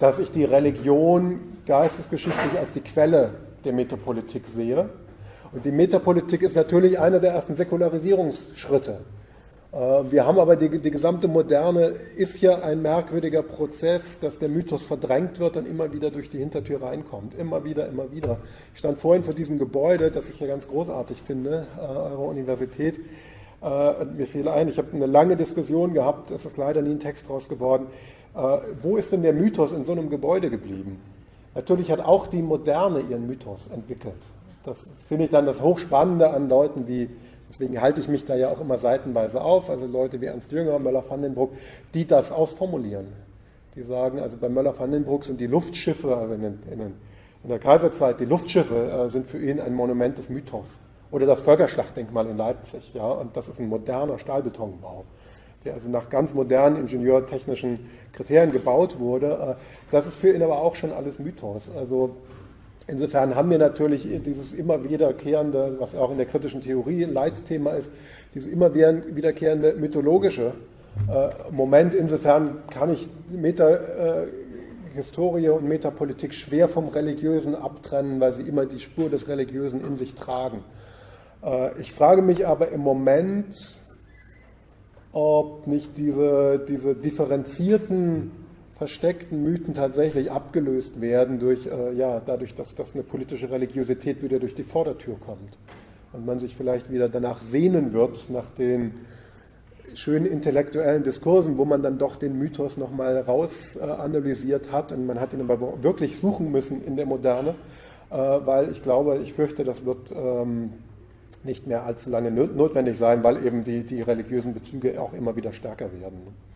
dass ich die Religion geistesgeschichtlich als die Quelle der Metapolitik sehe. Und die Metapolitik ist natürlich einer der ersten Säkularisierungsschritte. Wir haben aber die gesamte Moderne ist ja ein merkwürdiger Prozess, dass der Mythos verdrängt wird und immer wieder durch die Hintertür reinkommt. Immer wieder, immer wieder. Ich stand vorhin vor diesem Gebäude, das ich ja ganz großartig finde, eure Universität. Mir fiel ein, ich habe eine lange Diskussion gehabt, es ist leider nie ein Text draus geworden. Wo ist denn der Mythos in so einem Gebäude geblieben? Natürlich hat auch die Moderne ihren Mythos entwickelt. Das finde ich dann das Hochspannende an Leuten wie, deswegen halte ich mich da ja auch immer seitenweise auf, also Leute wie Ernst Jünger, Möller-van den Bruck, die das ausformulieren. Die sagen, also bei Möller-van den Bruck sind die Luftschiffe, also in der Kaiserzeit, die Luftschiffe sind für ihn ein Monument des Mythos. Oder das Völkerschlachtdenkmal in Leipzig, ja, und das ist ein moderner Stahlbetonbau, der also nach ganz modernen ingenieurtechnischen Kriterien gebaut wurde. Das ist für ihn aber auch schon alles Mythos. Also insofern haben wir natürlich dieses immer wiederkehrende, was auch in der kritischen Theorie ein Leitthema ist, dieses immer wiederkehrende mythologische Moment. Insofern kann ich Historie und Metapolitik schwer vom Religiösen abtrennen, weil sie immer die Spur des Religiösen in sich tragen. Ich frage mich aber im Moment, ob nicht diese differenzierten, versteckten Mythen tatsächlich abgelöst werden dadurch, dass eine politische Religiosität wieder durch die Vordertür kommt. Und man sich vielleicht wieder danach sehnen wird, nach den schönen intellektuellen Diskursen, wo man dann doch den Mythos nochmal raus analysiert hat. Und man hat ihn aber wirklich suchen müssen in der Moderne, weil ich fürchte, das wird nicht mehr allzu lange notwendig sein, weil eben die religiösen Bezüge auch immer wieder stärker werden.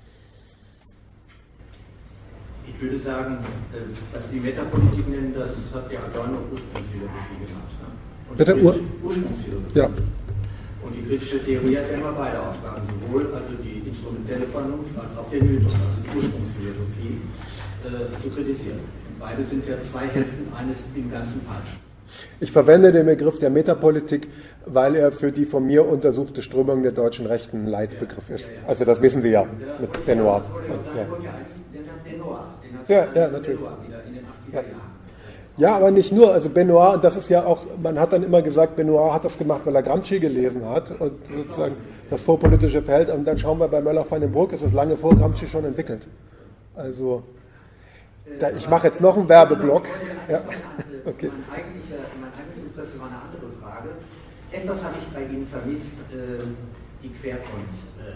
Ich würde sagen, was die Metapolitik nennen, das hat ja Adorno Ursprungsphilosophie gemacht. Ne? Und Bitte? Ursprungsphilosophie. Ja. Und die kritische Theorie hat ja immer beide Aufgaben, sowohl also die instrumentelle Vernunft als auch den Mythos, also die Ursprungsphilosophie, zu kritisieren. Und beide sind ja zwei Hälften eines im Ganzen falsch. Ich verwende den Begriff der Metapolitik, weil er für die von mir untersuchte Strömung der deutschen Rechten ein Leitbegriff ist. Also das wissen Sie ja mit Benoit. Ja, natürlich. Ja, aber nicht nur. Also Benoit, das ist ja auch, man hat dann immer gesagt, Benoit hat das gemacht, weil er Gramsci gelesen hat und sozusagen das vorpolitische Feld. Und dann schauen wir bei Möller-van den Bruck, ist es lange vor Gramsci schon entwickelt. Also ich mache jetzt noch einen Werbeblock. Ja. Okay. Mein eigentliches Interesse war eine andere Frage. Etwas habe ich bei Ihnen vermisst, die Querfront,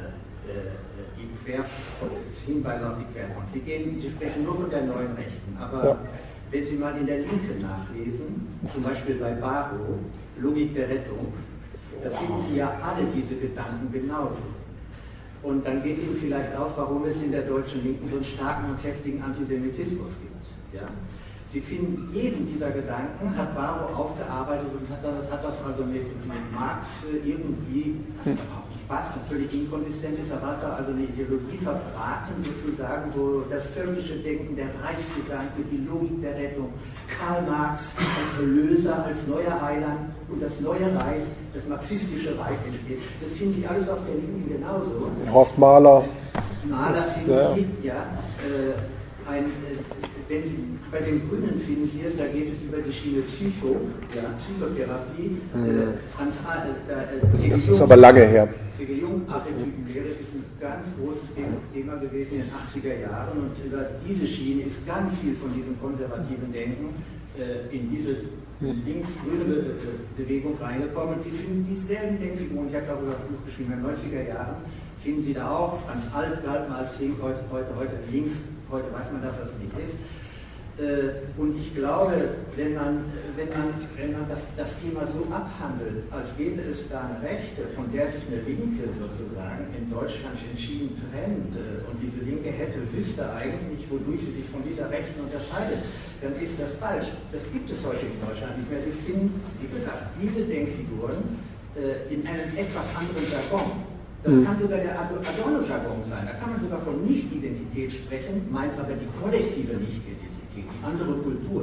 Hinweise auf die Querfront. Sie sprechen nur von der neuen Rechten, aber wenn Sie mal in der Linke nachlesen, zum Beispiel bei Barrow, Logik der Rettung, da finden Sie ja alle diese Gedanken genauso. Und dann geht Ihnen vielleicht auf, warum es in der deutschen Linken so einen starken und heftigen Antisemitismus gibt. Ja? Sie finden jeden dieser Gedanken, hat Barrow aufgearbeitet und hat das also mit Marx irgendwie, das überhaupt nicht passt, was völlig inkonsistent ist, aber hat da also eine Ideologie verbraten, sozusagen, wo das völkische Denken, der Reichsgedanke, die Logik der Rettung, Karl Marx als Erlöser, als neuer Heiland und das neue Reich, das marxistische Reich entsteht. Das finden Sie alles auf der Linken genauso. Horst Mahler. Mahler finden Sie, ja. Wenn Sie bei den Grünen finden Sie es, da geht es über die Schiene Psychotherapie. Das ist aber lange her. C.G. Jung, Archetypenlehre ist ein ganz großes Thema gewesen in den 80er Jahren und über diese Schiene ist ganz viel von diesem konservativen Denken in diese links-grüne Bewegung reingekommen. Und Sie finden dieselben Denkfiguren, ich habe darüber ein Buch geschrieben, in den 90er Jahren, finden Sie da auch, ganz alt galt mal als links, heute links, heute weiß man, dass das nicht ist. Und ich glaube, wenn man das Thema so abhandelt, als gäbe es da eine Rechte, von der sich eine Linke sozusagen in Deutschland entschieden trennt und diese Linke wüsste eigentlich, wodurch sie sich von dieser Rechten unterscheidet, dann ist das falsch. Das gibt es heute in Deutschland nicht mehr. Sie finden, wie gesagt, diese Denkfiguren in einem etwas anderen Jargon. Das kann sogar der Adorno-Jargon sein. Da kann man sogar von Nicht-Identität sprechen, meint aber die kollektive Nicht-Identität, die andere Kultur.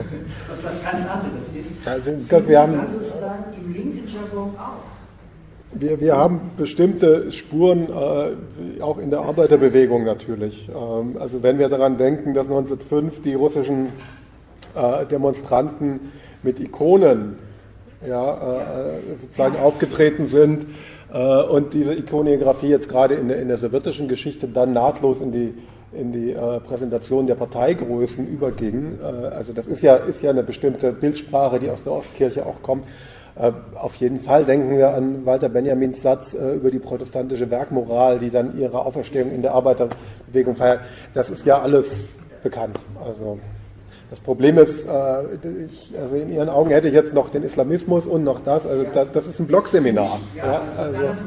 Was ganz anderes ist. Also, Gott, wir haben sozusagen im linken Jargon auch. Wir haben bestimmte Spuren, auch in der Arbeiterbewegung natürlich. Also wenn wir daran denken, dass 1905 die russischen Demonstranten mit Ikonen sozusagen aufgetreten sind und diese Ikonografie jetzt gerade in der sowjetischen Geschichte dann nahtlos in die Präsentation der Parteigrößen überging. Also das ist ja eine bestimmte Bildsprache, die aus der Ostkirche auch kommt. Auf jeden Fall denken wir an Walter Benjamins Satz über die protestantische Werkmoral, die dann ihre Auferstehung in der Arbeiterbewegung feiert. Das ist ja alles bekannt. Also das Problem ist, also in Ihren Augen hätte ich jetzt noch den Islamismus und noch das. Also das ist ein Blogseminar. Ja, also das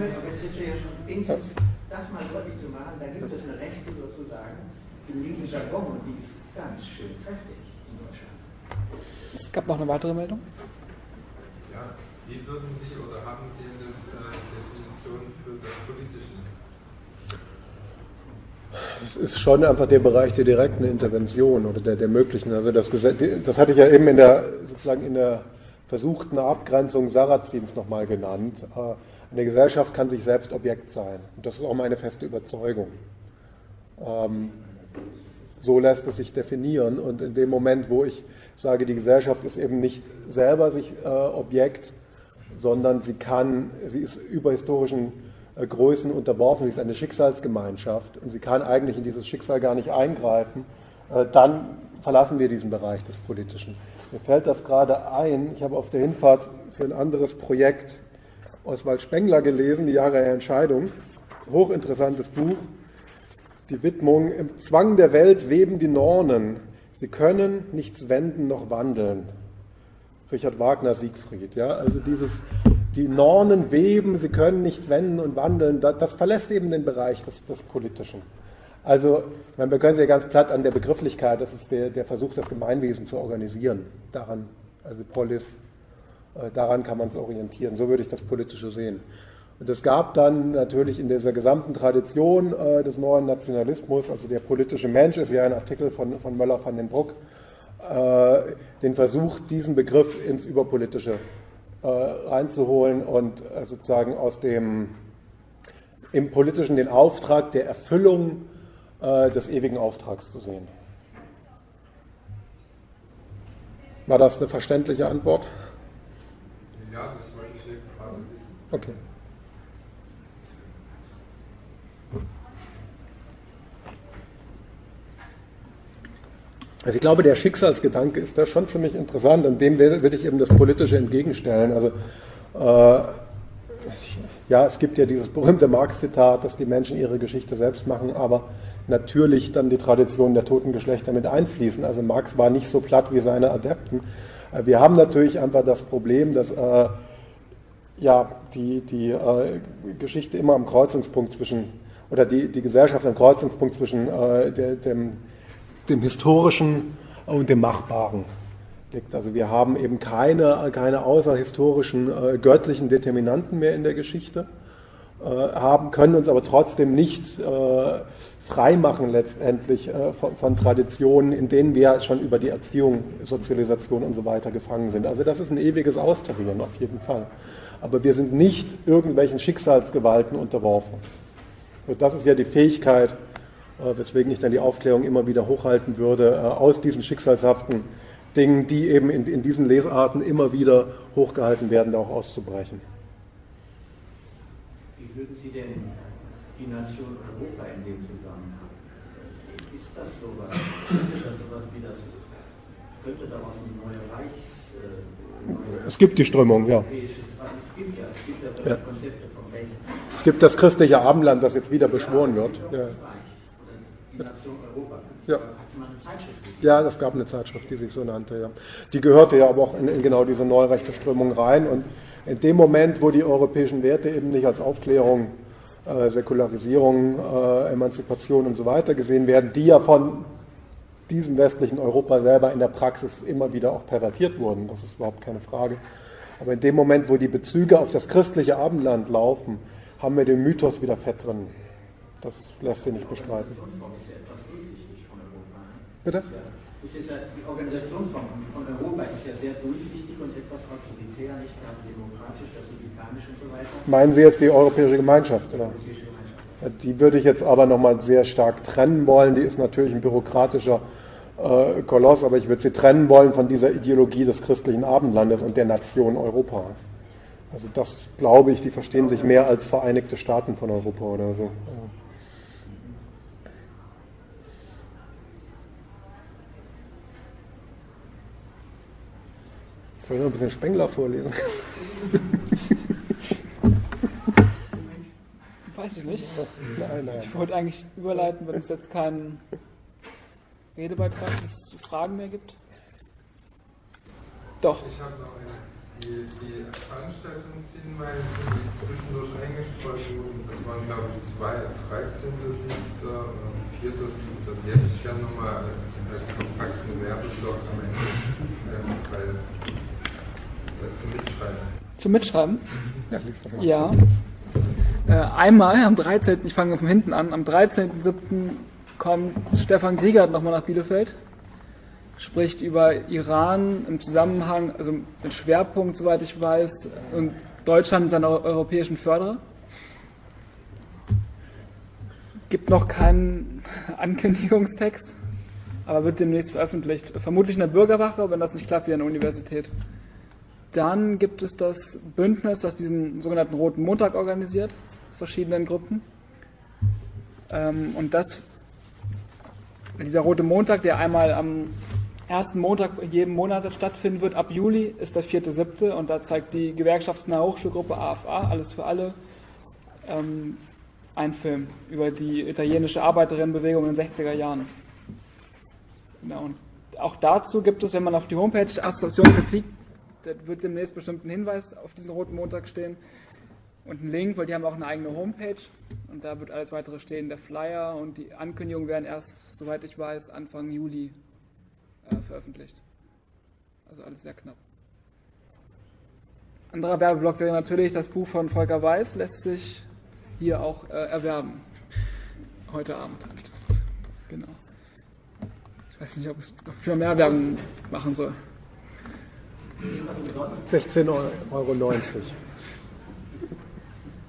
mal deutlich zu machen, da gibt es eine Rechte sozusagen im linken Jargon und die ist ganz schön kräftig in Deutschland. Es gab noch eine weitere Meldung. Ja, wie würden Sie oder haben Sie eine Definition für das Politische? Es ist schon einfach der Bereich der direkten Intervention oder der möglichen. Also das hatte ich ja eben in der versuchten Abgrenzung Sarrazins nochmal genannt. Eine Gesellschaft kann sich selbst Objekt sein. Und das ist auch meine feste Überzeugung. So lässt es sich definieren. Und in dem Moment, wo ich sage, die Gesellschaft ist eben nicht selber sich Objekt, sondern sie ist überhistorischen Größen unterworfen, sie ist eine Schicksalsgemeinschaft und sie kann eigentlich in dieses Schicksal gar nicht eingreifen, dann verlassen wir diesen Bereich des Politischen. Mir fällt das gerade ein, ich habe auf der Hinfahrt für ein anderes Projekt Oswald Spengler gelesen, Die Jahre der Entscheidung, hochinteressantes Buch, die Widmung, im Zwang der Welt weben die Nornen, sie können nichts wenden noch wandeln. Richard Wagner, Siegfried, ja, also die Nornen weben, sie können nicht wenden und wandeln, das verlässt eben den Bereich des Politischen. Also, wir können es ja ganz platt an der Begrifflichkeit, das ist der Versuch, das Gemeinwesen zu organisieren, daran, also Polis, daran kann man es orientieren, so würde ich das Politische sehen. Und es gab dann natürlich in dieser gesamten Tradition des neuen Nationalismus, also der politische Mensch ist ja ein Artikel von Möller van den Bruck, den Versuch, diesen Begriff ins Überpolitische reinzuholen und sozusagen im Politischen den Auftrag der Erfüllung des ewigen Auftrags zu sehen. War das eine verständliche Antwort? Ja, das wollte ich gerade wissen. Okay. Also ich glaube, der Schicksalsgedanke ist da schon ziemlich interessant und dem würde ich eben das Politische entgegenstellen. Also ja, es gibt ja dieses berühmte Marx-Zitat, dass die Menschen ihre Geschichte selbst machen, aber natürlich dann die Tradition der toten Geschlechter mit einfließen. Also Marx war nicht so platt wie seine Adepten. Wir haben natürlich einfach das Problem, dass die Geschichte immer am Kreuzungspunkt oder die Gesellschaft am Kreuzungspunkt zwischen dem Historischen und dem Machbaren liegt. Also wir haben eben keine außerhistorischen göttlichen Determinanten mehr in der Geschichte, können uns aber trotzdem nicht freimachen letztendlich von Traditionen, in denen wir schon über die Erziehung, Sozialisation und so weiter gefangen sind. Also das ist ein ewiges Austarieren auf jeden Fall. Aber wir sind nicht irgendwelchen Schicksalsgewalten unterworfen. Und das ist ja die Fähigkeit, weswegen ich dann die Aufklärung immer wieder hochhalten würde, aus diesen schicksalshaften Dingen, die eben in diesen Lesarten immer wieder hochgehalten werden, da auch auszubrechen. Wie würden Sie denn die Nation Europa in dem Zusammenhang? Ist das sowas? Ist das sowas wie das? Könnte daraus ein neues Reich? Es gibt die Strömung, ja. Es gibt ja Konzepte vom Recht. Es gibt das christliche Abendland, das jetzt wieder beschworen wird. Ja. Die Nation Europa. Ja. Hat man eine Zeitschrift gegeben? Ja, es gab eine Zeitschrift, die sich so nannte. Ja. Die gehörte ja aber auch in genau diese neurechte Strömung rein. Und in dem Moment, wo die europäischen Werte eben nicht als Aufklärung, Säkularisierung, Emanzipation und so weiter gesehen werden, die ja von diesem westlichen Europa selber in der Praxis immer wieder auch pervertiert wurden, das ist überhaupt keine Frage. Aber in dem Moment, wo die Bezüge auf das christliche Abendland laufen, haben wir den Mythos wieder fett drin. Das lässt sich nicht bestreiten. Bitte? Die Organisationsform von Europa ist ja sehr durchsichtig und etwas autoritär, nicht gerade demokratisch, republikanisch und so weiter. Meinen Sie jetzt die Europäische Gemeinschaft, oder? Europäische Gemeinschaft. Die würde ich jetzt aber nochmal sehr stark trennen wollen. Die ist natürlich ein bürokratischer Koloss, aber ich würde sie trennen wollen von dieser Ideologie des christlichen Abendlandes und der Nation Europa. Also das glaube ich, die verstehen sich mehr als Vereinigte Staaten von Europa oder so. Soll ich noch ein bisschen Spengler vorlesen? Weiß ich nicht. Nein. Ich wollte eigentlich überleiten, wenn es jetzt keinen Redebeitrag, es Fragen mehr gibt. Doch. Ich habe noch eine. Die Veranstaltungshinweise, die zwischendurch eingestreut wurden, das waren glaube ich 13.07. und 4.07. Die hätte ich gerne nochmal als kompakten Werbeblock am Ende, zum Mitschreiben. Zum Mitschreiben? Ja, lies doch mal. Ja. Einmal am 13., ich fange von hinten an, am 13.07. kommt Stefan Griegert nochmal nach Bielefeld, spricht über Iran im Zusammenhang, also mit Schwerpunkt, soweit ich weiß, und Deutschland seiner europäischen Förderer. Gibt noch keinen Ankündigungstext, aber wird demnächst veröffentlicht. Vermutlich in der Bürgerwache, wenn das nicht klappt, wie an der Universität. Dann gibt es das Bündnis, das diesen sogenannten Roten Montag organisiert, aus verschiedenen Gruppen. Und dieser Rote Montag, der einmal am ersten Montag jeden Monat stattfinden wird, ab Juli, ist der 4.7. und da zeigt die gewerkschaftsnahe Hochschulgruppe AFA, Alles für alle, einen Film über die italienische Arbeiterinnenbewegung in den 60er Jahren. Genau, und auch dazu gibt es, wenn man auf die Homepage Assoziation Kritik, da wird demnächst bestimmt ein Hinweis auf diesen Roten Montag stehen und ein Link, weil die haben auch eine eigene Homepage und da wird alles weitere stehen, der Flyer und die Ankündigungen werden erst, soweit ich weiß, Anfang Juli veröffentlicht. Also alles sehr knapp. Anderer Werbeblock wäre natürlich das Buch von Volker Weiß, lässt sich hier auch erwerben. Heute Abend. Genau. Ich weiß nicht, ob ich noch mehr Werbung machen soll. 16,90 €